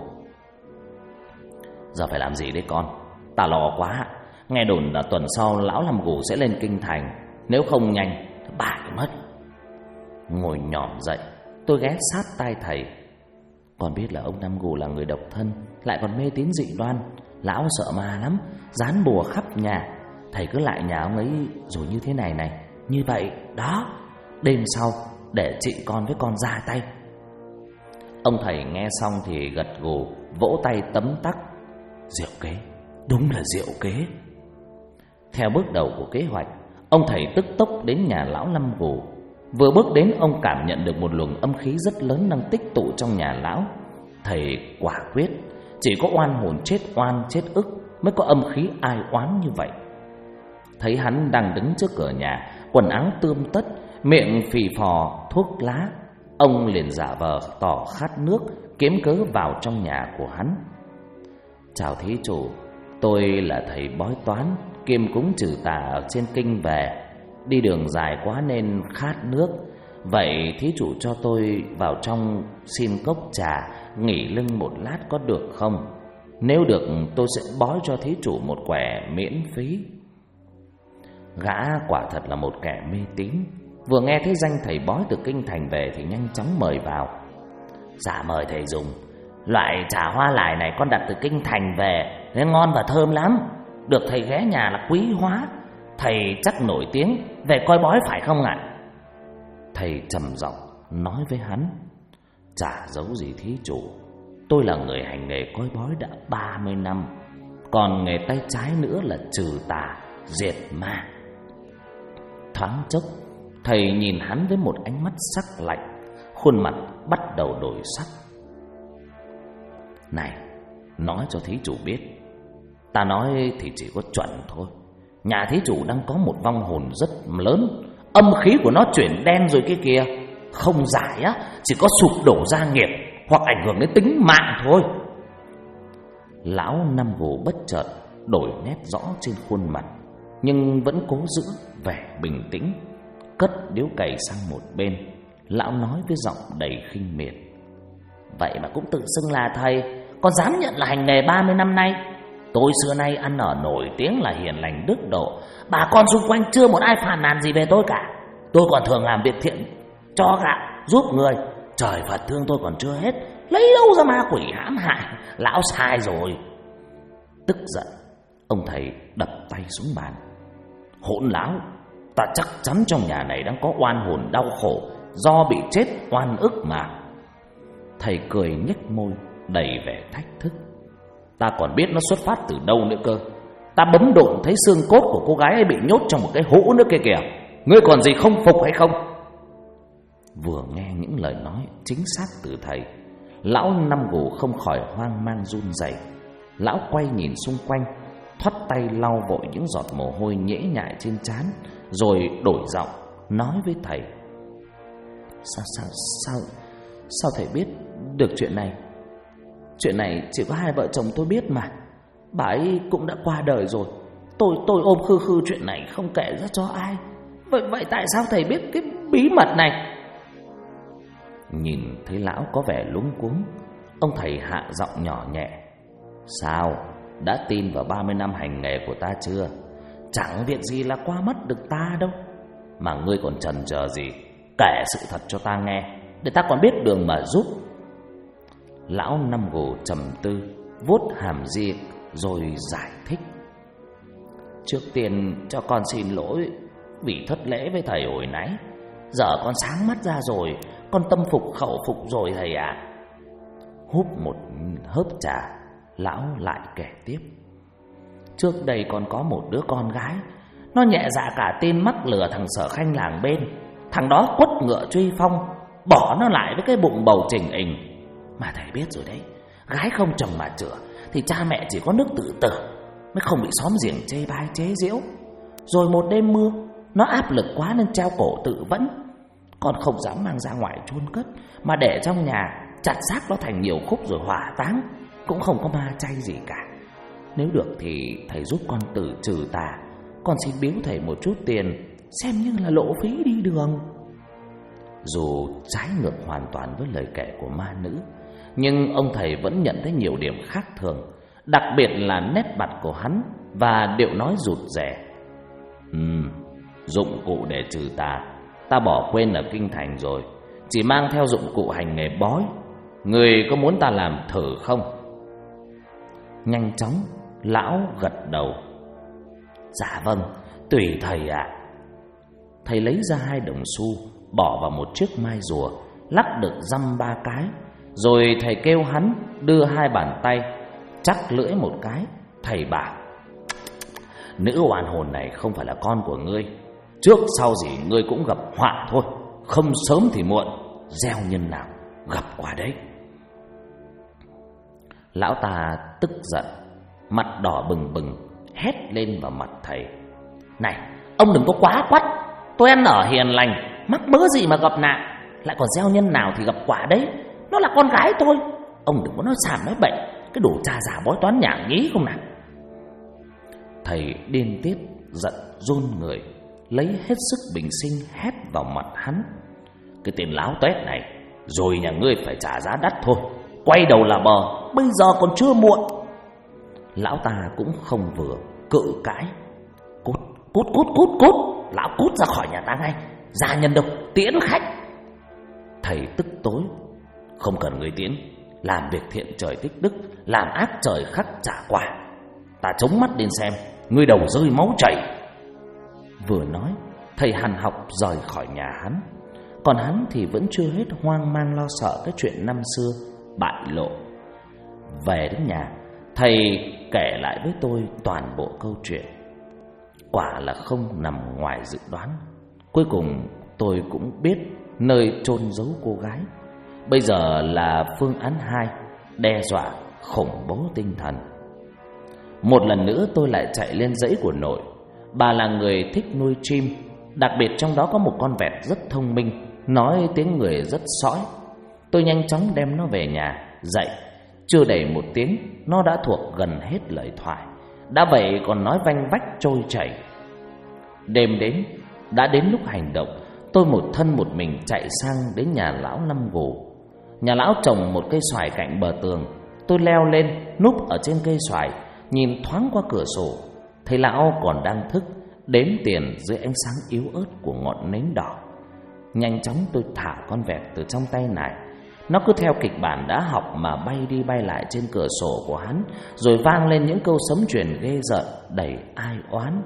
[SPEAKER 1] Giờ phải làm gì đấy con? Ta lo quá. Nghe đồn là tuần sau lão Năm Gù sẽ lên kinh thành, nếu không nhanh thì bại mất. Ngồi nhỏm dậy, tôi ghé sát tai thầy. Con biết là ông Năm Gù là người độc thân, lại còn mê tín dị đoan. Lão sợ ma lắm, dán bùa khắp nhà. Thầy cứ lại nhà ông ấy rồi như thế này này, như vậy đó. Đêm sau để chị con với con ra tay. Ông thầy nghe xong thì gật gù, vỗ tay tấm tắc. Diệu kế, đúng là diệu kế. Theo bước đầu của kế hoạch, ông thầy tức tốc đến nhà lão Năm Gù. Vừa bước đến, ông cảm nhận được một luồng âm khí rất lớn đang tích tụ trong nhà lão. Thầy quả quyết chỉ có oan hồn chết oan chết ức mới có âm khí ai oán như vậy. Thấy hắn đang đứng trước cửa nhà, quần áo tươm tất, miệng phì phò thuốc lá, ông liền giả vờ tỏ khát nước, kiếm cớ vào trong nhà của hắn. Chào thí chủ, tôi là thầy bói toán kiêm cúng trừ tà ở trên kinh về, đi đường dài quá nên khát nước. Vậy thí chủ cho tôi vào trong xin cốc trà, nghỉ lưng một lát có được không? Nếu được tôi sẽ bói cho thí chủ một quẻ miễn phí. Gã quả thật là một kẻ mê tín, vừa nghe thấy danh thầy bói từ kinh thành về thì nhanh chóng mời vào. Dạ mời thầy dùng. Loại trà hoa lại này con đặt từ kinh thành về nên ngon và thơm lắm. Được thầy ghé nhà là quý hóa. Thầy chắc nổi tiếng về coi bói phải không ạ? Thầy trầm giọng nói với hắn. Chả giấu gì thí chủ, tôi là người hành nghề coi bói đã 30 năm. Còn nghề tay trái nữa là trừ tà diệt ma. Thoáng chốc, thầy nhìn hắn với một ánh mắt sắc lạnh, khuôn mặt bắt đầu đổi sắc. Này, nói cho thí chủ biết, ta nói thì chỉ có chuẩn thôi. Nhà thí chủ đang có một vong hồn rất lớn, âm khí của nó chuyển đen rồi kia kìa. Không giải á, chỉ có sụp đổ gia nghiệp hoặc ảnh hưởng đến tính mạng thôi. Lão Năm Gù bất chợt đổi nét rõ trên khuôn mặt, nhưng vẫn cố giữ vẻ bình tĩnh, cất điếu cày sang một bên. Lão nói với giọng đầy khinh miệt. Vậy mà cũng tự xưng là thầy, còn dám nhận là hành nghề 30 năm nay. Tôi xưa nay ăn ở nổi tiếng là hiền lành đức độ, bà con xung quanh chưa một ai phàn nàn gì về tôi cả. Tôi còn thường làm việc thiện, cho gạo, giúp người. Trời Phật thương tôi còn chưa hết, lấy đâu ra ma quỷ hãm hại. Lão sai rồi. Tức giận, ông thầy đập tay xuống bàn. Hỗn láo, ta chắc chắn trong nhà này đang có oan hồn đau khổ do bị chết oan ức mà. Thầy cười nhếch môi đầy vẻ thách thức. Ta còn biết nó xuất phát từ đâu nữa cơ. Ta bấm độn thấy xương cốt của cô gái ấy bị nhốt trong một cái hũ nữa kia kìa. Ngươi còn gì không phục hay không? Vừa nghe những lời nói chính xác từ thầy, lão Năm Gù không khỏi hoang mang run rẩy. Lão quay nhìn xung quanh, thoắt tay lau vội những giọt mồ hôi nhễ nhại trên trán, rồi đổi giọng nói với thầy. Sao thầy biết được chuyện này? Chuyện này chỉ có hai vợ chồng tôi biết mà. Bà ấy cũng đã qua đời rồi. Tôi ôm khư chuyện này không kể ra cho ai. Vậy tại sao thầy biết cái bí mật này? Nhìn thấy lão có vẻ luống cuống, ông thầy hạ giọng nhỏ nhẹ. Sao? Đã tin vào 30 năm hành nghề của ta chưa? Chẳng việc gì là qua mắt được ta đâu. Mà ngươi còn chần chờ gì? Kể sự thật cho ta nghe, để ta còn biết đường mà giúp. Lão Năm Gù trầm tư, vuốt hàm ria rồi giải thích. Trước tiên cho con xin lỗi vì thất lễ với thầy hồi nãy. Giờ con sáng mắt ra rồi, con tâm phục khẩu phục rồi thầy ạ. Húp một hớp trà, lão lại kể tiếp. Trước đây con có một đứa con gái, nó nhẹ dạ cả tin mắc lừa thằng Sở Khanh làng bên. Thằng đó quất ngựa truy phong, bỏ nó lại với cái bụng bầu chỉnh ình. Mà thầy biết rồi đấy, gái không chồng mà chữa thì cha mẹ chỉ có nước tự tử, mới không bị xóm giềng chê bai chế giễu. Rồi một đêm mưa, nó áp lực quá nên treo cổ tự vẫn. Con không dám mang ra ngoài chôn cất, mà để trong nhà chặt xác nó thành nhiều khúc rồi hỏa táng, cũng không có ma chay gì cả. Nếu được thì thầy giúp con tự trừ tà. Con xin biếu thầy một chút tiền, xem như là lộ phí đi đường. Dù trái ngược hoàn toàn với lời kể của ma nữ, nhưng ông thầy vẫn nhận thấy nhiều điểm khác thường, đặc biệt là nét mặt của hắn và điệu nói rụt rè. Dụng cụ để trừ tà ta bỏ quên ở kinh thành rồi, chỉ mang theo dụng cụ hành nghề bói. Người có muốn ta làm thử không? Nhanh chóng lão gật đầu. Dạ vâng, tùy thầy ạ. Thầy lấy ra 2 đồng xu, bỏ vào một chiếc mai rùa, lắc được dăm 3 cái. Rồi thầy kêu hắn đưa 2 bàn tay, chắc lưỡi một cái. Thầy bảo: nữ oan hồn này không phải là con của ngươi, trước sau gì ngươi cũng gặp họa thôi, không sớm thì muộn, gieo nhân nào gặp quả đấy. Lão ta tức giận, mặt đỏ bừng bừng, hét lên vào mặt thầy: này, ông đừng có quá quắt, tôi ăn ở hiền lành, mắc mớ gì mà gặp nạn, lại còn gieo nhân nào thì gặp quả đấy, nó là con gái tôi. Ông đừng có nói xàm nói bậy, cái đồ cha già bói toán nhảm nhí không nào. Thầy điên tiết, giận run người, lấy hết sức bình sinh hét vào mặt hắn: cái tên láo tuét này, rồi nhà ngươi phải trả giá đắt thôi, quay đầu là bờ, bây giờ còn chưa muộn. Lão ta cũng không vừa, cự cãi: Cút, lão cút ra khỏi nhà ta ngay, gia nhân đâu, tiễn khách. Thầy tức tối: không cần người tiễn, làm việc thiện trời tích đức, làm ác trời khắc trả quả. Ta chống mắt lên xem, ngươi đầu rơi máu chảy. Vừa nói, thầy hằn học rời khỏi nhà hắn. Còn hắn thì vẫn chưa hết hoang mang lo sợ cái chuyện năm xưa bại lộ. Về đến nhà, thầy kể lại với tôi toàn bộ câu chuyện. Quả là không nằm ngoài dự đoán. Cuối cùng tôi cũng biết nơi chôn giấu cô gái. Bây giờ là phương án 2, đe dọa khủng bố tinh thần. Một lần nữa tôi lại chạy lên dãy của nội. Bà là người thích nuôi chim, đặc biệt trong đó có một con vẹt rất thông minh, nói tiếng người rất sõi. Tôi nhanh chóng đem nó về nhà dạy. Chưa đầy 1 tiếng, nó đã thuộc gần hết lời thoại. Đã vậy còn nói vanh vách trôi chảy. Đêm đến, đã đến lúc hành động. Tôi một thân một mình chạy sang đến nhà lão Năm Gù. Nhà lão trồng một cây xoài cạnh bờ tường. Tôi leo lên, núp ở trên cây xoài, nhìn thoáng qua cửa sổ, thấy lão còn đang thức, đếm tiền dưới ánh sáng yếu ớt của ngọn nến đỏ. Nhanh chóng tôi thả con vẹt từ trong tay nải. Nó cứ theo kịch bản đã học mà bay đi bay lại trên cửa sổ của hắn, rồi vang lên những câu sấm truyền ghê rợn đầy ai oán.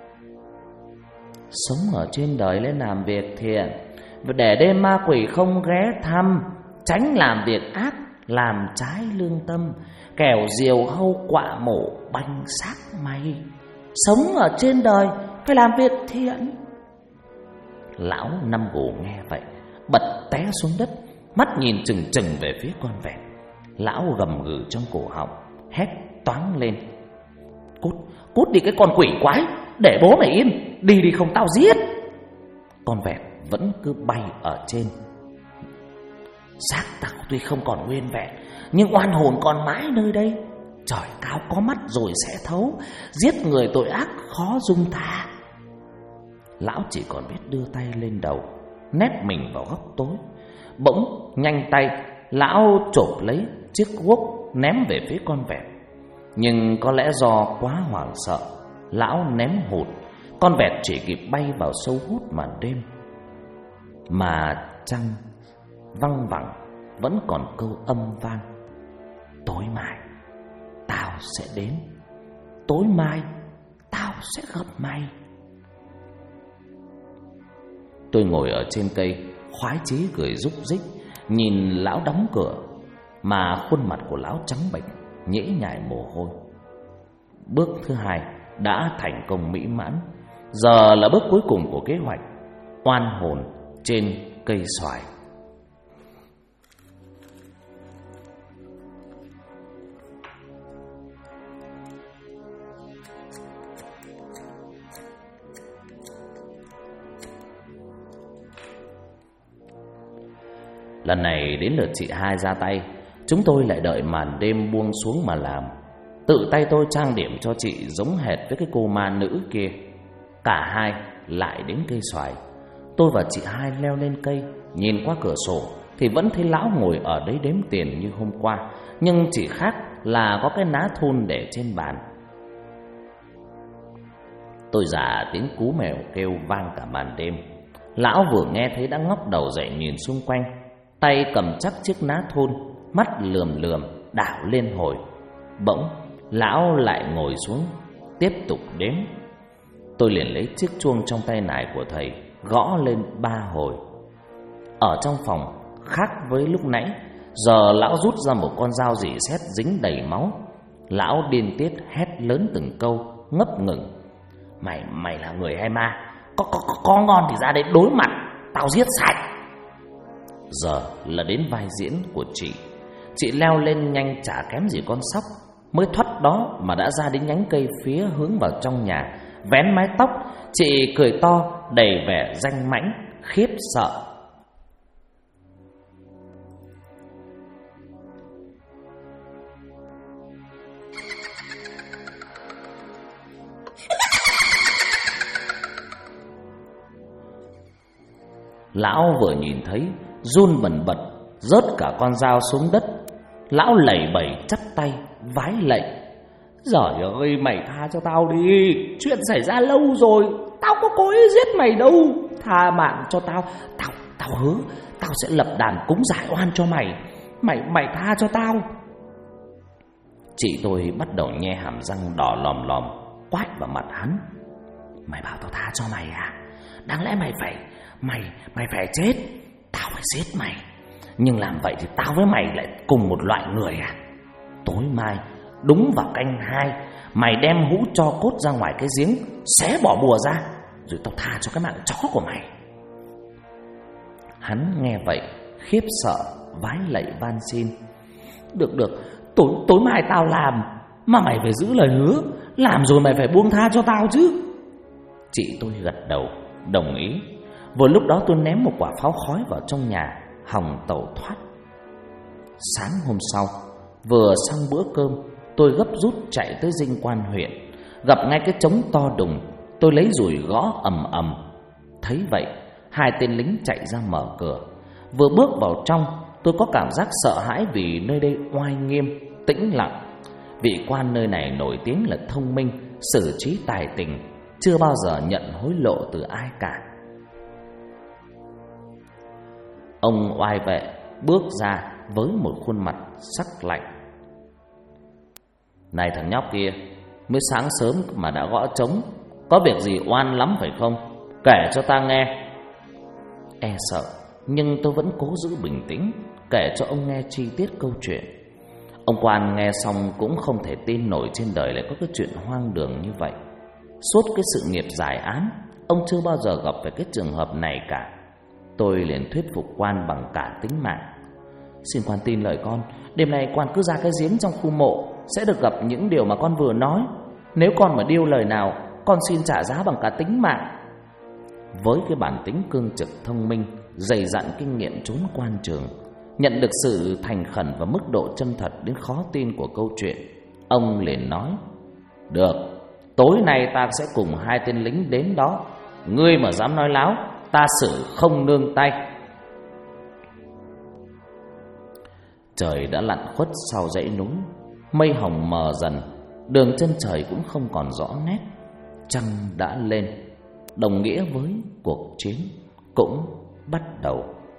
[SPEAKER 1] Sống ở trên đời lên làm việc thiện, và để đêm ma quỷ không ghé thăm, tránh làm việc ác, làm trái lương tâm, kẻo diều hâu quạ mổ banh xác mày. Sống ở trên đời phải làm việc thiện. Lão Năm Gù nghe vậy, bật té xuống đất, mắt nhìn chừng chừng về phía con vẹt. Lão gầm gừ trong cổ họng, hét toáng lên: Cút đi cái con quỷ quái, để bố mày yên, đi đi không tao giết. Con vẹt vẫn cứ bay ở trên. Xác tao tuy không còn nguyên vẹn, nhưng oan hồn còn mãi nơi đây. Trời cao có mắt rồi sẽ thấu, giết người tội ác khó dung tha. Lão chỉ còn biết đưa tay lên đầu, nép mình vào góc tối. Bỗng nhanh tay, lão chộp lấy chiếc guốc ném về phía con vẹt. Nhưng có lẽ do quá hoảng sợ, lão ném hụt. Con vẹt chỉ kịp bay vào sâu hút màn đêm. Mà trăng văng vẳng vẫn còn câu âm vang: tối mai tao sẽ đến, tối mai tao sẽ gặp mày. Tôi ngồi ở trên cây, khoái chí cười rúc rích, nhìn lão đóng cửa, mà khuôn mặt của lão trắng bệch, nhễ nhại mồ hôi. Bước thứ 2 đã thành công mỹ mãn. Giờ là bước cuối cùng của kế hoạch oan hồn trên cây xoài. Lần này đến lượt chị hai ra tay. Chúng tôi lại đợi màn đêm buông xuống mà làm. Tự tay tôi trang điểm cho chị giống hệt với cái cô ma nữ kia. Cả hai lại đến cây xoài. Tôi và chị hai leo lên cây, nhìn qua cửa sổ thì vẫn thấy lão ngồi ở đấy đếm tiền như hôm qua, nhưng chỉ khác là có cái ná thun để trên bàn. Tôi giả tiếng cú mèo kêu vang cả màn đêm. Lão vừa nghe thấy đã ngóc đầu dậy nhìn xung quanh, tay cầm chắc chiếc ná thun, mắt lườm lườm đảo lên hồi. Bỗng lão lại ngồi xuống tiếp tục đếm. Tôi liền lấy chiếc chuông trong tay nải của thầy gõ lên 3 hồi. Ở trong phòng khác với lúc nãy, giờ lão rút ra một con dao rỉ sét dính đầy máu. Lão điên tiết hét lớn từng câu, ngấp ngừng: Mày là người hay ma? Có ngon thì ra đây đối mặt, tao giết sạch. Giờ là đến vai diễn của chị. Chị leo lên nhanh chả kém gì con sóc. Mới thoát đó mà đã ra đến nhánh cây phía hướng vào trong nhà, vén mái tóc. Chị cười to đầy vẻ danh mãnh khiếp sợ. Lão vừa nhìn thấy run bần bật, rớt cả con dao xuống đất. Lão lẩy bẩy chắp tay vái lạy: Giời ơi, mày tha cho tao đi, chuyện xảy ra lâu rồi, tao có cố ý giết mày đâu, tha mạng cho tao. Tao hứa tao sẽ lập đàn cúng giải oan cho mày. Mày tha cho tao. Chị tôi bắt đầu nhe hàm răng đỏ lòm lòm, quát vào mặt hắn: Mày bảo tao tha cho mày à? Đáng lẽ mày phải chết, tao phải giết mày. Nhưng làm vậy thì tao với mày lại cùng một loại người à? Tối mai đúng vào canh 2, mày đem hũ tro cốt ra ngoài cái giếng, xé bỏ bùa ra, rồi tao tha cho cái mạng chó của mày. Hắn nghe vậy khiếp sợ vái lạy van xin: Được, tối mai tao làm, mà mày phải giữ lời hứa, làm rồi mày phải buông tha cho tao chứ. Chị tôi gật đầu đồng ý. Vừa lúc đó tôi ném một quả pháo khói vào trong nhà, hòng tẩu thoát. Sáng hôm sau, vừa xong bữa cơm, tôi gấp rút chạy tới dinh quan huyện. Gặp ngay cái trống to đùng, tôi lấy dùi gõ ầm ầm. Thấy vậy, 2 tên lính chạy ra mở cửa. Vừa bước vào trong, tôi có cảm giác sợ hãi vì nơi đây oai nghiêm, tĩnh lặng. Vị quan nơi này nổi tiếng là thông minh, xử trí tài tình, chưa bao giờ nhận hối lộ từ ai cả. Ông oai vệ bước ra với một khuôn mặt sắc lạnh: Này thằng nhóc kia, mới sáng sớm mà đã gõ trống, có việc gì oan lắm phải không? Kể cho ta nghe. E sợ, nhưng tôi vẫn cố giữ bình tĩnh, kể cho ông nghe chi tiết câu chuyện. Ông quan nghe xong cũng không thể tin nổi trên đời lại có cái chuyện hoang đường như vậy. Suốt cái sự nghiệp giải án, ông chưa bao giờ gặp phải cái trường hợp này cả. Tôi liền thuyết phục quan bằng cả tính mạng: Xin quan tin lời con, đêm nay quan cứ ra cái giếng trong khu mộ, sẽ được gặp những điều mà con vừa nói. Nếu con mà điêu lời nào, con xin trả giá bằng cả tính mạng. Với cái bản tính cương trực thông minh, dày dặn kinh nghiệm trốn quan trường, nhận được sự thành khẩn và mức độ chân thật đến khó tin của câu chuyện, ông liền nói: Được, tối nay ta sẽ cùng 2 tên lính đến đó. Ngươi mà dám nói láo, ta xử không nương tay. Trời đã lặn khuất sau dãy núi, mây hồng mờ dần, đường chân trời cũng không còn rõ nét. Trăng đã lên, đồng nghĩa với cuộc chiến cũng bắt đầu.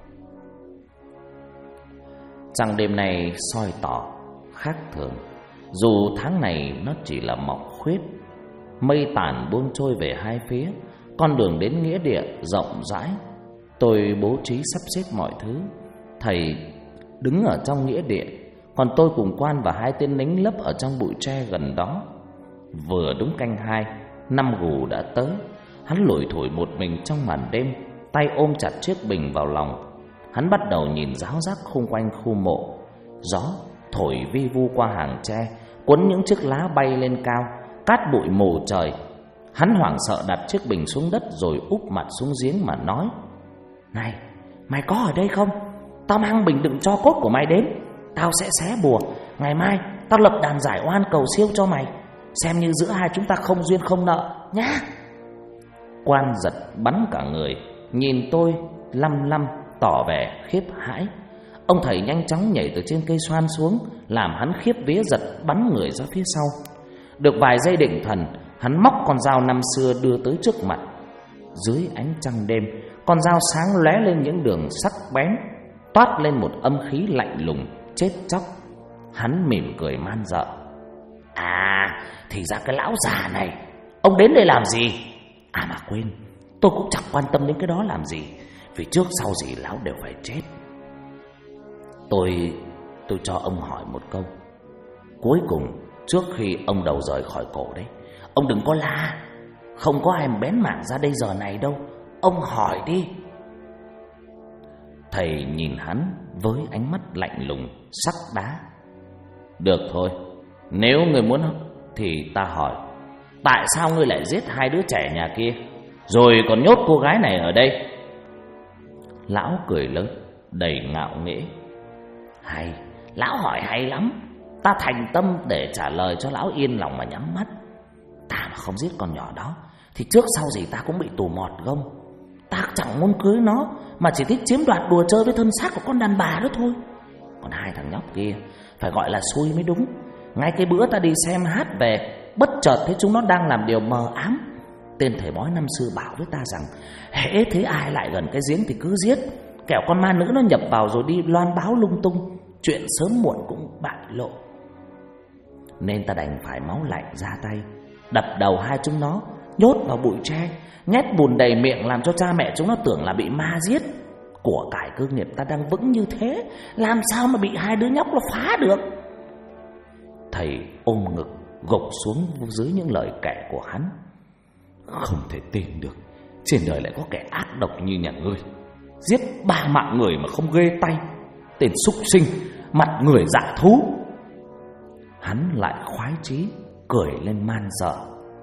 [SPEAKER 1] Trăng đêm nay soi tỏ khác thường, dù tháng này nó chỉ là mọc khuyết. Mây tản buông trôi về hai phía, con đường đến nghĩa địa rộng rãi. Tôi bố trí sắp xếp mọi thứ. Thầy đứng ở trong nghĩa địa, còn tôi cùng quan và 2 tên lính lấp ở trong bụi tre gần đó. Vừa đúng canh 2, Năm Gù đã tới. Hắn lủi thủi một mình trong màn đêm, tay ôm chặt chiếc bình vào lòng. Hắn bắt đầu nhìn ráo rác xung quanh khu mộ. Gió thổi vi vu qua hàng tre, cuốn những chiếc lá bay lên cao, cát bụi mù trời. Hắn hoảng sợ đặt chiếc bình xuống đất rồi úp mặt xuống giếng mà nói: Này, mày có ở đây không? Tao mang bình đựng tro cốt của mày đến. Tao sẽ xé bùa, ngày mai tao lập đàn giải oan cầu siêu cho mày, xem như giữa hai chúng ta không duyên không nợ nhá. Quan giật bắn cả người, nhìn tôi lăm lăm tỏ vẻ khiếp hãi. Ông thầy nhanh chóng nhảy từ trên cây xoan xuống, làm hắn khiếp vía giật bắn người ra phía sau. Được vài giây định thần, hắn móc con dao năm xưa đưa tới trước mặt. Dưới ánh trăng đêm, con dao sáng lóe lên những đường sắc bén, toát lên một âm khí lạnh lùng, chết chóc. Hắn mỉm cười man dợ. À, thì ra cái lão già này, ông đến đây làm gì? À mà quên, tôi cũng chẳng quan tâm đến cái đó làm gì, vì trước sau gì lão đều phải chết. Tôi cho ông hỏi một câu. Cuối cùng, trước khi ông đầu rời khỏi cổ đấy, ông đừng có la. Không có ai bén mảng ra đây giờ này đâu. Ông hỏi đi. Thầy nhìn hắn với ánh mắt lạnh lùng, sắc đá. Được thôi, nếu ngươi muốn thì ta hỏi, tại sao ngươi lại giết hai đứa trẻ nhà kia, rồi còn nhốt cô gái này ở đây? Lão cười lớn, đầy ngạo nghễ. Hay, lão hỏi hay lắm. Ta thành tâm để trả lời cho lão yên lòng mà nhắm mắt. Ta mà không giết con nhỏ đó thì trước sau gì ta cũng bị tù mọt gông. Ta chẳng muốn cưới nó, mà chỉ thích chiếm đoạt đùa chơi với thân xác của con đàn bà đó thôi. Còn hai thằng nhóc kia phải gọi là xui mới đúng. Ngay cái bữa ta đi xem hát về, bất chợt thấy chúng nó đang làm điều mờ ám. Tên thầy bói năm xưa bảo với ta rằng hễ thấy ai lại gần cái giếng thì cứ giết, kẻo con ma nữ nó nhập vào rồi đi loan báo lung tung, chuyện sớm muộn cũng bại lộ. Nên ta đành phải máu lạnh ra tay, đập đầu hai chúng nó, nhốt vào bụi tre, nhét bùn đầy miệng, làm cho cha mẹ chúng nó tưởng là bị ma giết. Của cải cơ nghiệp ta đang vững như thế, làm sao mà bị hai đứa nhóc nó phá được? Thầy ôm ngực gục xuống dưới những lời kể của hắn. Không thể tin được, trên đời lại có kẻ ác độc như nhà ngươi, giết 3 mạng người mà không ghê tay. Tên súc sinh, mặt người dạ thú. Hắn lại khoái chí cười lên man dợ.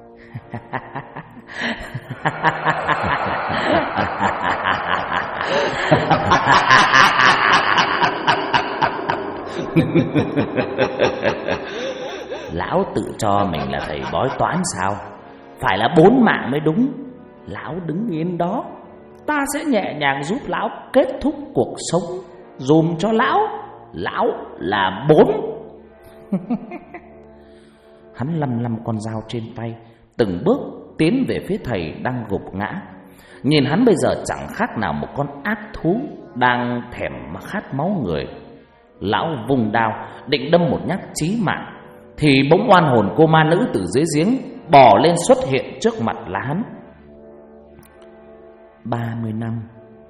[SPEAKER 1] Lão tự cho mình là thầy bói toán sao? Phải là 4 mạng mới đúng. Lão đứng yên đó, ta sẽ nhẹ nhàng giúp lão kết thúc cuộc sống. Dùm cho lão, lão là 4. Hắn lăm con dao trên tay, từng bước tiến về phía thầy đang gục ngã. Nhìn hắn bây giờ chẳng khác nào một con ác thú đang thèm mà khát máu người. Lão vùng đao định đâm một nhát chí mạng, thì bỗng oan hồn cô ma nữ từ dưới giếng bò lên xuất hiện trước mặt là hắn. 30 năm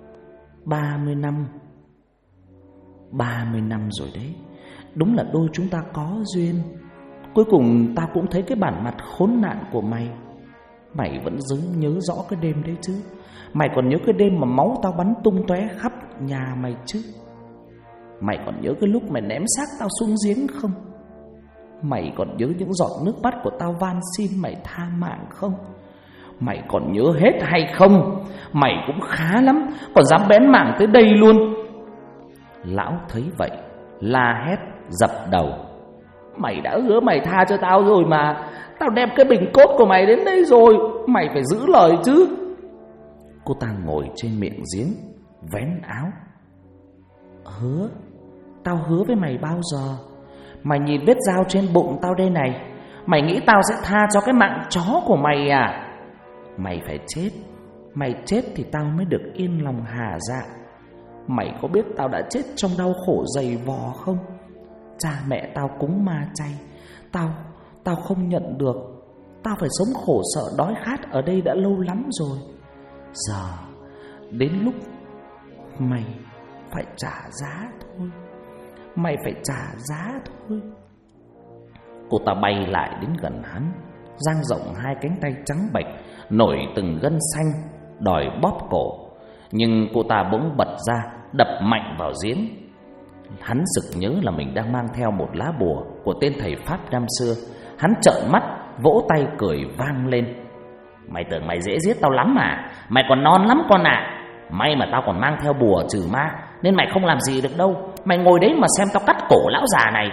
[SPEAKER 1] 30 năm rồi đấy. Đúng là đôi chúng ta có duyên. Cuối cùng ta cũng thấy cái bản mặt khốn nạn của mày. Mày vẫn nhớ rõ cái đêm đấy chứ? Mày còn nhớ cái đêm mà máu tao bắn tung tóe khắp nhà mày chứ? Mày còn nhớ cái lúc mày ném xác tao xuống giếng không? Mày còn nhớ những giọt nước mắt của tao van xin mày tha mạng không? Mày còn nhớ hết hay không? Mày cũng khá lắm, còn dám bén mảng tới đây luôn. Lão thấy vậy la hét dập đầu. Mày đã hứa mày tha cho tao rồi mà. Tao đem cái bình cốt của mày đến đây rồi, mày phải giữ lời chứ. Cô ta ngồi trên miệng giếng, vén áo. Hứa? Tao hứa với mày bao giờ? Mày nhìn vết dao trên bụng tao đây này, mày nghĩ tao sẽ tha cho cái mạng chó của mày à? Mày phải chết. Mày chết thì tao mới được yên lòng hả dạ. Mày có biết tao đã chết trong đau khổ dày vò không? Cha mẹ tao cúng ma chay, Tao không nhận được. Tao phải sống khổ sở đói khát ở đây đã lâu lắm rồi. Giờ đến lúc mày phải trả giá thôi. Mày phải trả giá thôi. Cô ta bay lại đến gần hắn, dang rộng hai cánh tay trắng bệch, nổi từng gân xanh, đòi bóp cổ. Nhưng cô ta bỗng bật ra, đập mạnh vào giếng. Hắn sực nhớ là mình đang mang theo một lá bùa của tên thầy Pháp năm xưa. Hắn trợn mắt, vỗ tay cười vang lên. Mày tưởng mày dễ giết tao lắm à? Mày còn non lắm con à? May mà tao còn mang theo bùa trừ ma, nên mày không làm gì được đâu. Mày ngồi đấy mà xem tao cắt cổ lão già này.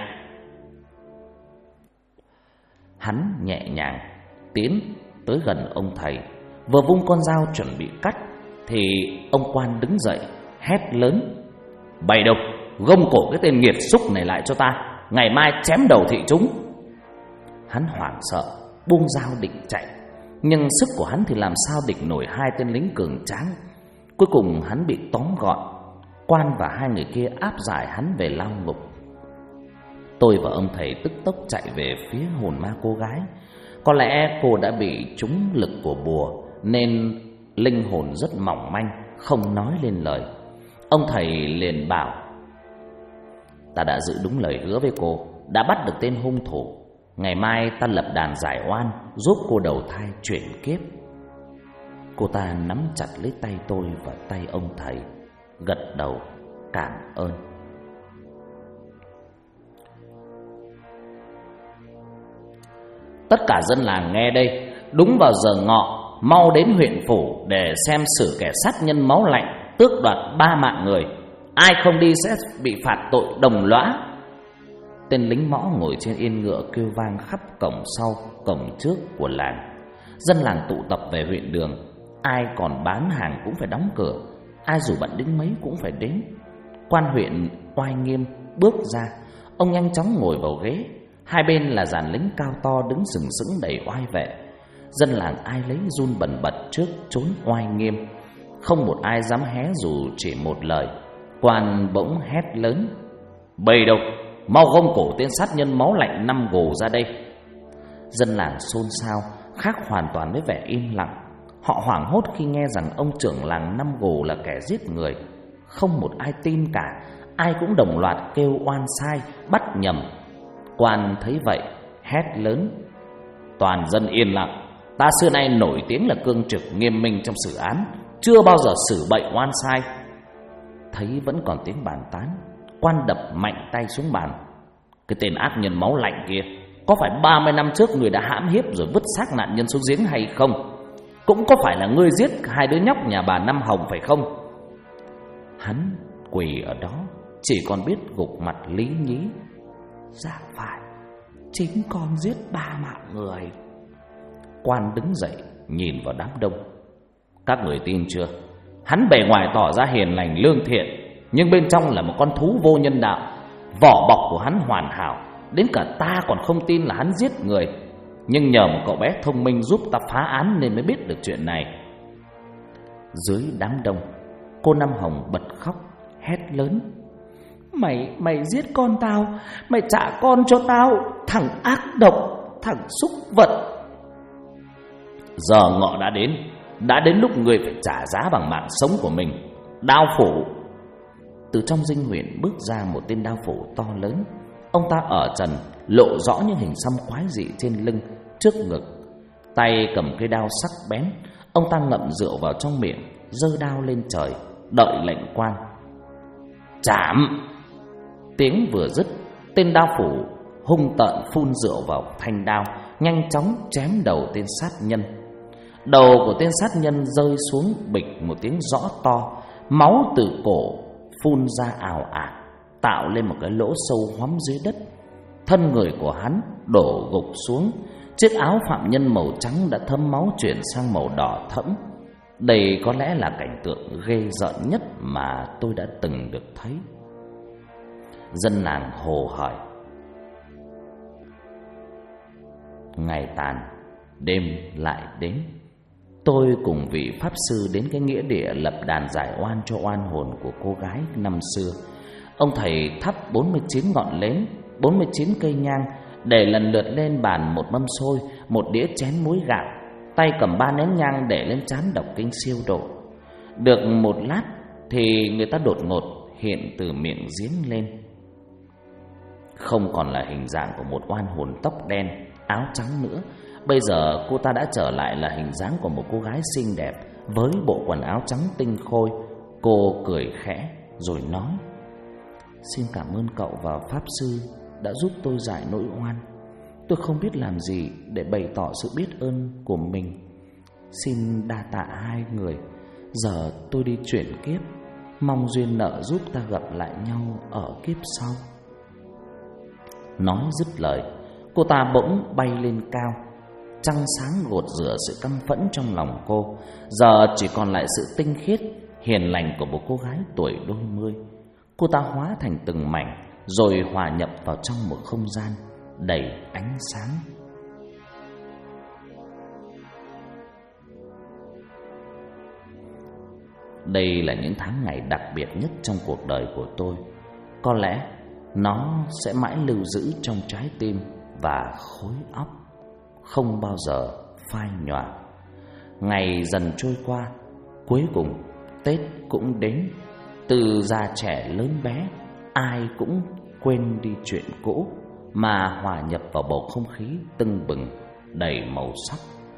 [SPEAKER 1] Hắn nhẹ nhàng tiến tới gần ông thầy, vừa vung con dao chuẩn bị cắt thì ông quan đứng dậy hét lớn: Bày đâu, gông cổ cái tên nghiệt xúc này lại cho ta, ngày mai chém đầu thị chúng. Hắn hoảng sợ buông dao định chạy, nhưng sức của hắn thì làm sao địch nổi hai tên lính cường tráng. Cuối cùng hắn bị tóm gọn. Quan và hai người kia áp giải hắn về lao ngục. Tôi và ông thầy tức tốc chạy về phía hồn ma cô gái. Có lẽ cô đã bị trúng lực của bùa nên linh hồn rất mỏng manh, không nói lên lời. Ông thầy liền bảo: ta đã giữ đúng lời hứa với cô, đã bắt được tên hung thủ. Ngày mai ta lập đàn giải oan, giúp cô đầu thai chuyển kiếp. Cô ta nắm chặt lấy tay tôi và tay ông thầy, gật đầu cảm ơn. Tất cả dân làng nghe đây, đúng vào giờ ngọ, mau đến huyện phủ để xem xử kẻ sát nhân máu lạnh, tước đoạt 3 mạng người. Ai không đi sẽ bị phạt tội đồng lõa. Tên lính mõ ngồi trên yên ngựa kêu vang khắp cổng sau, cổng trước của làng. Dân làng tụ tập về huyện đường. Ai còn bán hàng cũng phải đóng cửa, ai dù bận đến mấy cũng phải đến. Quan huyện oai nghiêm bước ra. Ông nhanh chóng ngồi vào ghế. Hai bên là dàn lính cao to đứng sừng sững đầy oai vệ. Dân làng ai lấy run bần bật trước chốn oai nghiêm. Không một ai dám hé dù chỉ một lời. Quan bỗng hét lớn: bầy độc, mau gông cổ tên sát nhân máu lạnh 5 gồ ra đây. Dân làng xôn xao, khác hoàn toàn với vẻ im lặng. Họ hoảng hốt khi nghe rằng ông trưởng làng 5 gồ là kẻ giết người. Không một ai tin cả, ai cũng đồng loạt kêu oan sai, bắt nhầm. Quan thấy vậy, hét lớn: toàn dân yên lặng, ta xưa nay nổi tiếng là cương trực nghiêm minh trong xử án, chưa bao giờ xử bậy oan sai. Thấy vẫn còn tiếng bàn tán, quan đập mạnh tay xuống bàn: cái tên ác nhân máu lạnh kia, có phải 30 năm trước người đã hãm hiếp rồi vứt xác nạn nhân xuống giếng hay không? Cũng có phải là ngươi giết 2 đứa nhóc nhà bà Năm Hồng phải không? Hắn quỳ ở đó, chỉ còn biết gục mặt lý nhí: dạ phải, chính con giết 3 mạng người. Quan đứng dậy nhìn vào đám đông: các người tin chưa? Hắn bề ngoài tỏ ra hiền lành lương thiện, nhưng bên trong là một con thú vô nhân đạo. Vỏ bọc của hắn hoàn hảo, đến cả ta còn không tin là hắn giết người. Nhưng nhờ một cậu bé thông minh giúp ta phá án nên mới biết được chuyện này. Dưới đám đông, cô Năm Hồng bật khóc, hét lớn: Mày giết con tao, mày trả con cho tao, thằng ác độc, thằng súc vật. Giờ ngọ đã đến lúc ngươi phải trả giá bằng mạng sống của mình. Đao phủ. Từ trong dinh huyện bước ra một tên đao phủ to lớn. Ông ta ở trần, lộ rõ những hình xăm quái dị trên lưng, trước ngực. Tay cầm cây đao sắc bén. Ông ta ngậm rượu vào trong miệng, giơ đao lên trời, đợi lệnh quan. Chảm! Tiếng vừa dứt, tên đao phủ hung tợn phun rượu vào thanh đao, nhanh chóng chém đầu tên sát nhân. Đầu của tên sát nhân rơi xuống bịch một tiếng rõ to, máu từ cổ phun ra ào ạt, tạo lên một cái lỗ sâu hoắm dưới đất. Thân người của hắn đổ gục xuống, chiếc áo phạm nhân màu trắng đã thấm máu chuyển sang màu đỏ thẫm. Đây có lẽ là cảnh tượng ghê rợn nhất mà tôi đã từng được thấy. Dân làng hồ hởi. Ngày tàn, đêm lại đến. Tôi cùng vị pháp sư đến cái nghĩa địa lập đàn giải oan cho oan hồn của cô gái năm xưa. Ông thầy thắp 49 ngọn nến, 49 cây nhang, để lần lượt lên bàn một mâm xôi, một đĩa chén muối gạo. Tay cầm 3 nén nhang để lên trán đọc kinh siêu độ. Được một lát thì người ta đột ngột hiện từ miệng giếng lên. Không còn là hình dạng của một oan hồn tóc đen, áo trắng nữa. Bây giờ cô ta đã trở lại là hình dáng của một cô gái xinh đẹp với bộ quần áo trắng tinh khôi. Cô cười khẽ rồi nói: Xin cảm ơn cậu và pháp sư đã giúp tôi giải nỗi oan. Tôi không biết làm gì để bày tỏ sự biết ơn của mình. Xin đa tạ hai người. Giờ tôi đi chuyển kiếp, mong duyên nợ giúp ta gặp lại nhau ở kiếp sau. Nói dứt lời, cô ta bỗng bay lên cao. Trăng sáng gột rửa sự căm phẫn trong lòng cô. Giờ chỉ còn lại sự tinh khiết, hiền lành của một cô gái tuổi đôi mươi. Cô ta hóa thành từng mảnh, rồi hòa nhập vào trong một không gian đầy ánh sáng. Đây là những tháng ngày đặc biệt nhất trong cuộc đời của tôi. Có lẽ nó sẽ mãi lưu giữ trong trái tim và khối óc, không bao giờ phai nhòa. Ngày dần trôi qua, cuối cùng Tết cũng đến. Từ già trẻ lớn bé, ai cũng quên đi chuyện cũ mà hòa nhập vào bầu không khí tưng bừng đầy màu sắc.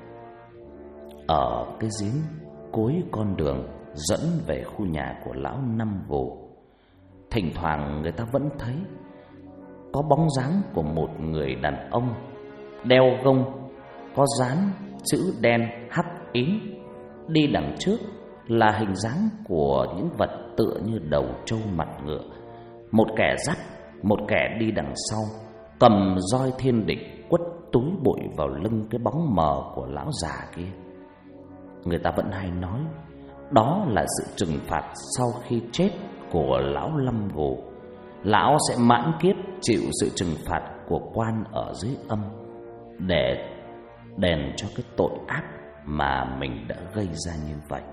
[SPEAKER 1] Ở cái giếng cuối con đường dẫn về khu nhà của lão Năm Vồ, thỉnh thoảng người ta vẫn thấy có bóng dáng của một người đàn ông đeo gông có dán chữ đen hắc ín. Đi đằng trước là hình dáng của những vật tựa như đầu trâu mặt ngựa. Một kẻ dắt, một kẻ đi đằng sau, cầm roi thiên địch quất túi bụi vào lưng cái bóng mờ của lão già kia. Người ta vẫn hay nói đó là sự trừng phạt sau khi chết của lão Lâm Vồ. Lão sẽ mãn kiếp chịu sự trừng phạt của quan ở dưới âm để đền cho cái tội ác mà mình đã gây ra như vậy.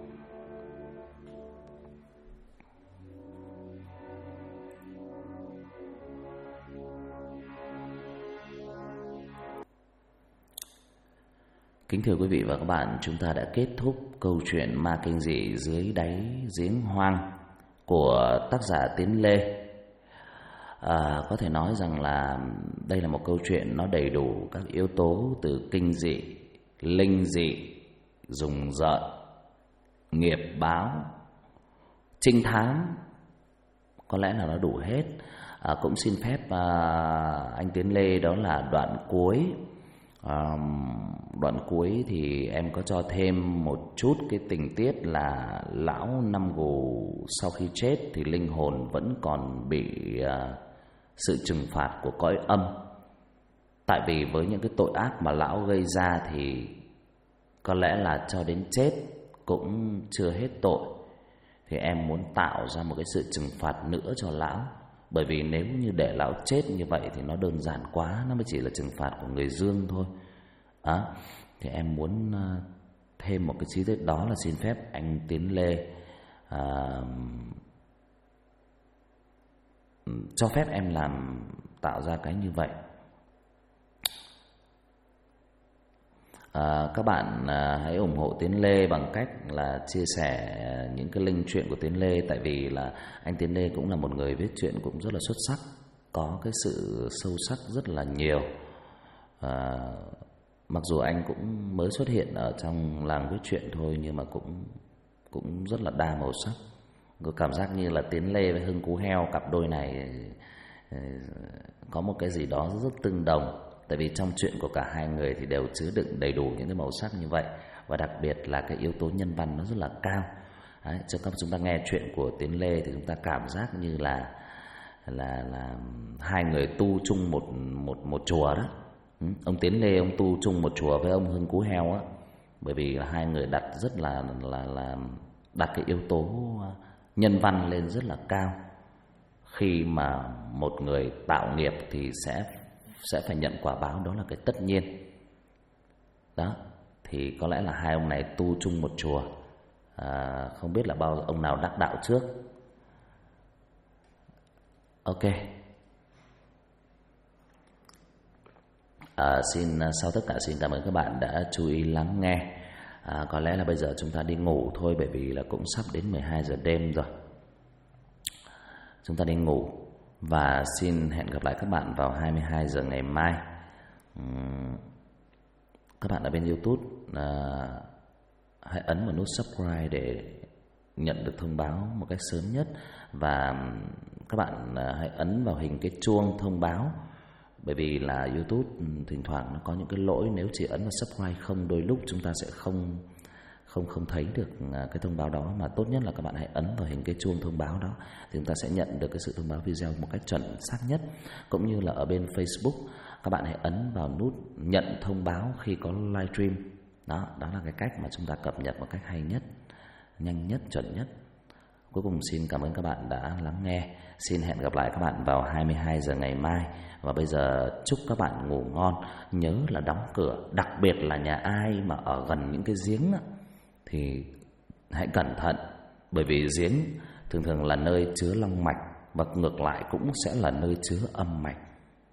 [SPEAKER 1] Kính thưa quý vị và các bạn, chúng ta đã kết thúc câu chuyện Ma Kinh Dị Dưới Đáy Giếng Hoang của tác giả Tiến Lê. Có thể nói rằng là đây là một câu chuyện nó đầy đủ các yếu tố từ kinh dị, linh dị, rùng rợn, nghiệp báo, trinh thám, có lẽ là nó đủ hết. Cũng xin phép anh Tiến Lê đó là đoạn cuối. Đoạn cuối thì em có cho thêm một chút cái tình tiết là lão Năm Gù sau khi chết thì linh hồn vẫn còn bị sự trừng phạt của cõi âm. Tại vì với những cái tội ác mà lão gây ra thì có lẽ là cho đến chết cũng chưa hết tội. Thì em muốn tạo ra một cái sự trừng phạt nữa cho lão. Bởi vì nếu như để lão chết như vậy thì nó đơn giản quá, nó mới chỉ là trừng phạt của người dương thôi. Thì em muốn thêm một cái chi tiết, đó là xin phép anh Tiến Lê cho phép em tạo ra cái như vậy. Các bạn hãy ủng hộ Tiến Lê bằng cách là chia sẻ những cái link truyện của Tiến Lê. Tại vì là anh Tiến Lê cũng là một người viết truyện cũng rất là xuất sắc, có cái sự sâu sắc rất là nhiều. Mặc dù anh cũng mới xuất hiện ở trong làng viết truyện thôi, nhưng mà cũng rất là đa màu sắc. Có cảm giác như là Tiến Lê với Hưng Cú Heo, cặp đôi này có một cái gì đó rất tương đồng. Tại vì trong chuyện của cả hai người thì đều chứa đựng đầy đủ những cái màu sắc như vậy. Và đặc biệt là cái yếu tố nhân văn nó rất là cao. Đấy, cho các chúng ta nghe chuyện của Tiến Lê thì chúng ta cảm giác như là hai người tu chung một chùa đó. Ông Tiến Lê ông tu chung một chùa với ông Hưng Cú Heo á. Bởi vì là hai người đặt rất là đặt cái yếu tố nhân văn lên rất là cao. Khi mà một người tạo nghiệp thì sẽ phải nhận quả báo, đó là cái tất nhiên. Đó, thì có lẽ là hai ông này tu chung một chùa. Không biết là ông nào đắc đạo trước. Ok. Sau tất cả xin cảm ơn các bạn đã chú ý lắng nghe. Có lẽ là bây giờ chúng ta đi ngủ thôi, bởi vì là cũng sắp đến 12 giờ đêm rồi. Chúng ta đi ngủ và xin hẹn gặp lại các bạn vào 22 giờ ngày mai. Các bạn ở bên YouTube hãy ấn vào nút subscribe để nhận được thông báo một cách sớm nhất. Và các bạn hãy ấn vào hình cái chuông thông báo. Bởi vì là YouTube thỉnh thoảng nó có những cái lỗi, nếu chỉ ấn vào subscribe không, đôi lúc chúng ta sẽ không thấy được cái thông báo đó. Mà tốt nhất là các bạn hãy ấn vào hình cái chuông thông báo đó, thì chúng ta sẽ nhận được cái sự thông báo video một cách chuẩn xác nhất. Cũng như là ở bên Facebook, các bạn hãy ấn vào nút nhận thông báo khi có livestream. Đó là cái cách mà chúng ta cập nhật một cách hay nhất, nhanh nhất, chuẩn nhất. Cuối cùng xin cảm ơn các bạn đã lắng nghe. Xin hẹn gặp lại các bạn vào 22 giờ ngày mai. Và bây giờ chúc các bạn ngủ ngon. Nhớ là đóng cửa. Đặc biệt là nhà ai mà ở gần những cái giếng thì hãy cẩn thận. Bởi vì giếng thường thường là nơi chứa long mạch. và ngược lại cũng sẽ là nơi chứa âm mạch.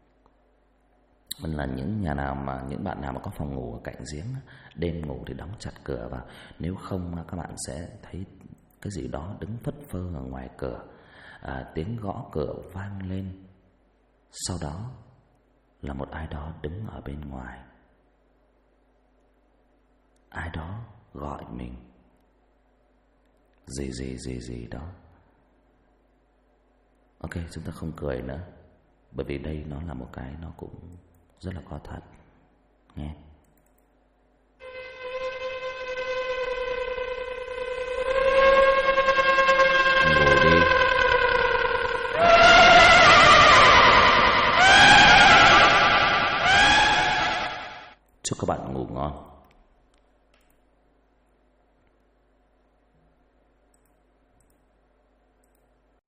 [SPEAKER 1] Là những bạn nào mà có phòng ngủ ở cạnh giếng, đêm ngủ thì đóng chặt cửa vào, nếu không các bạn sẽ thấy cái gì đó đứng phất phơ ở ngoài cửa. Tiếng gõ cửa vang lên, sau đó là một ai đó đứng ở bên ngoài. Ai đó gọi mình gì đó. Ok, chúng ta không cười nữa, bởi vì đây nó là một cái nó cũng rất là có thật. Nghe. Ngủ đi. Chúc các bạn ngủ ngon.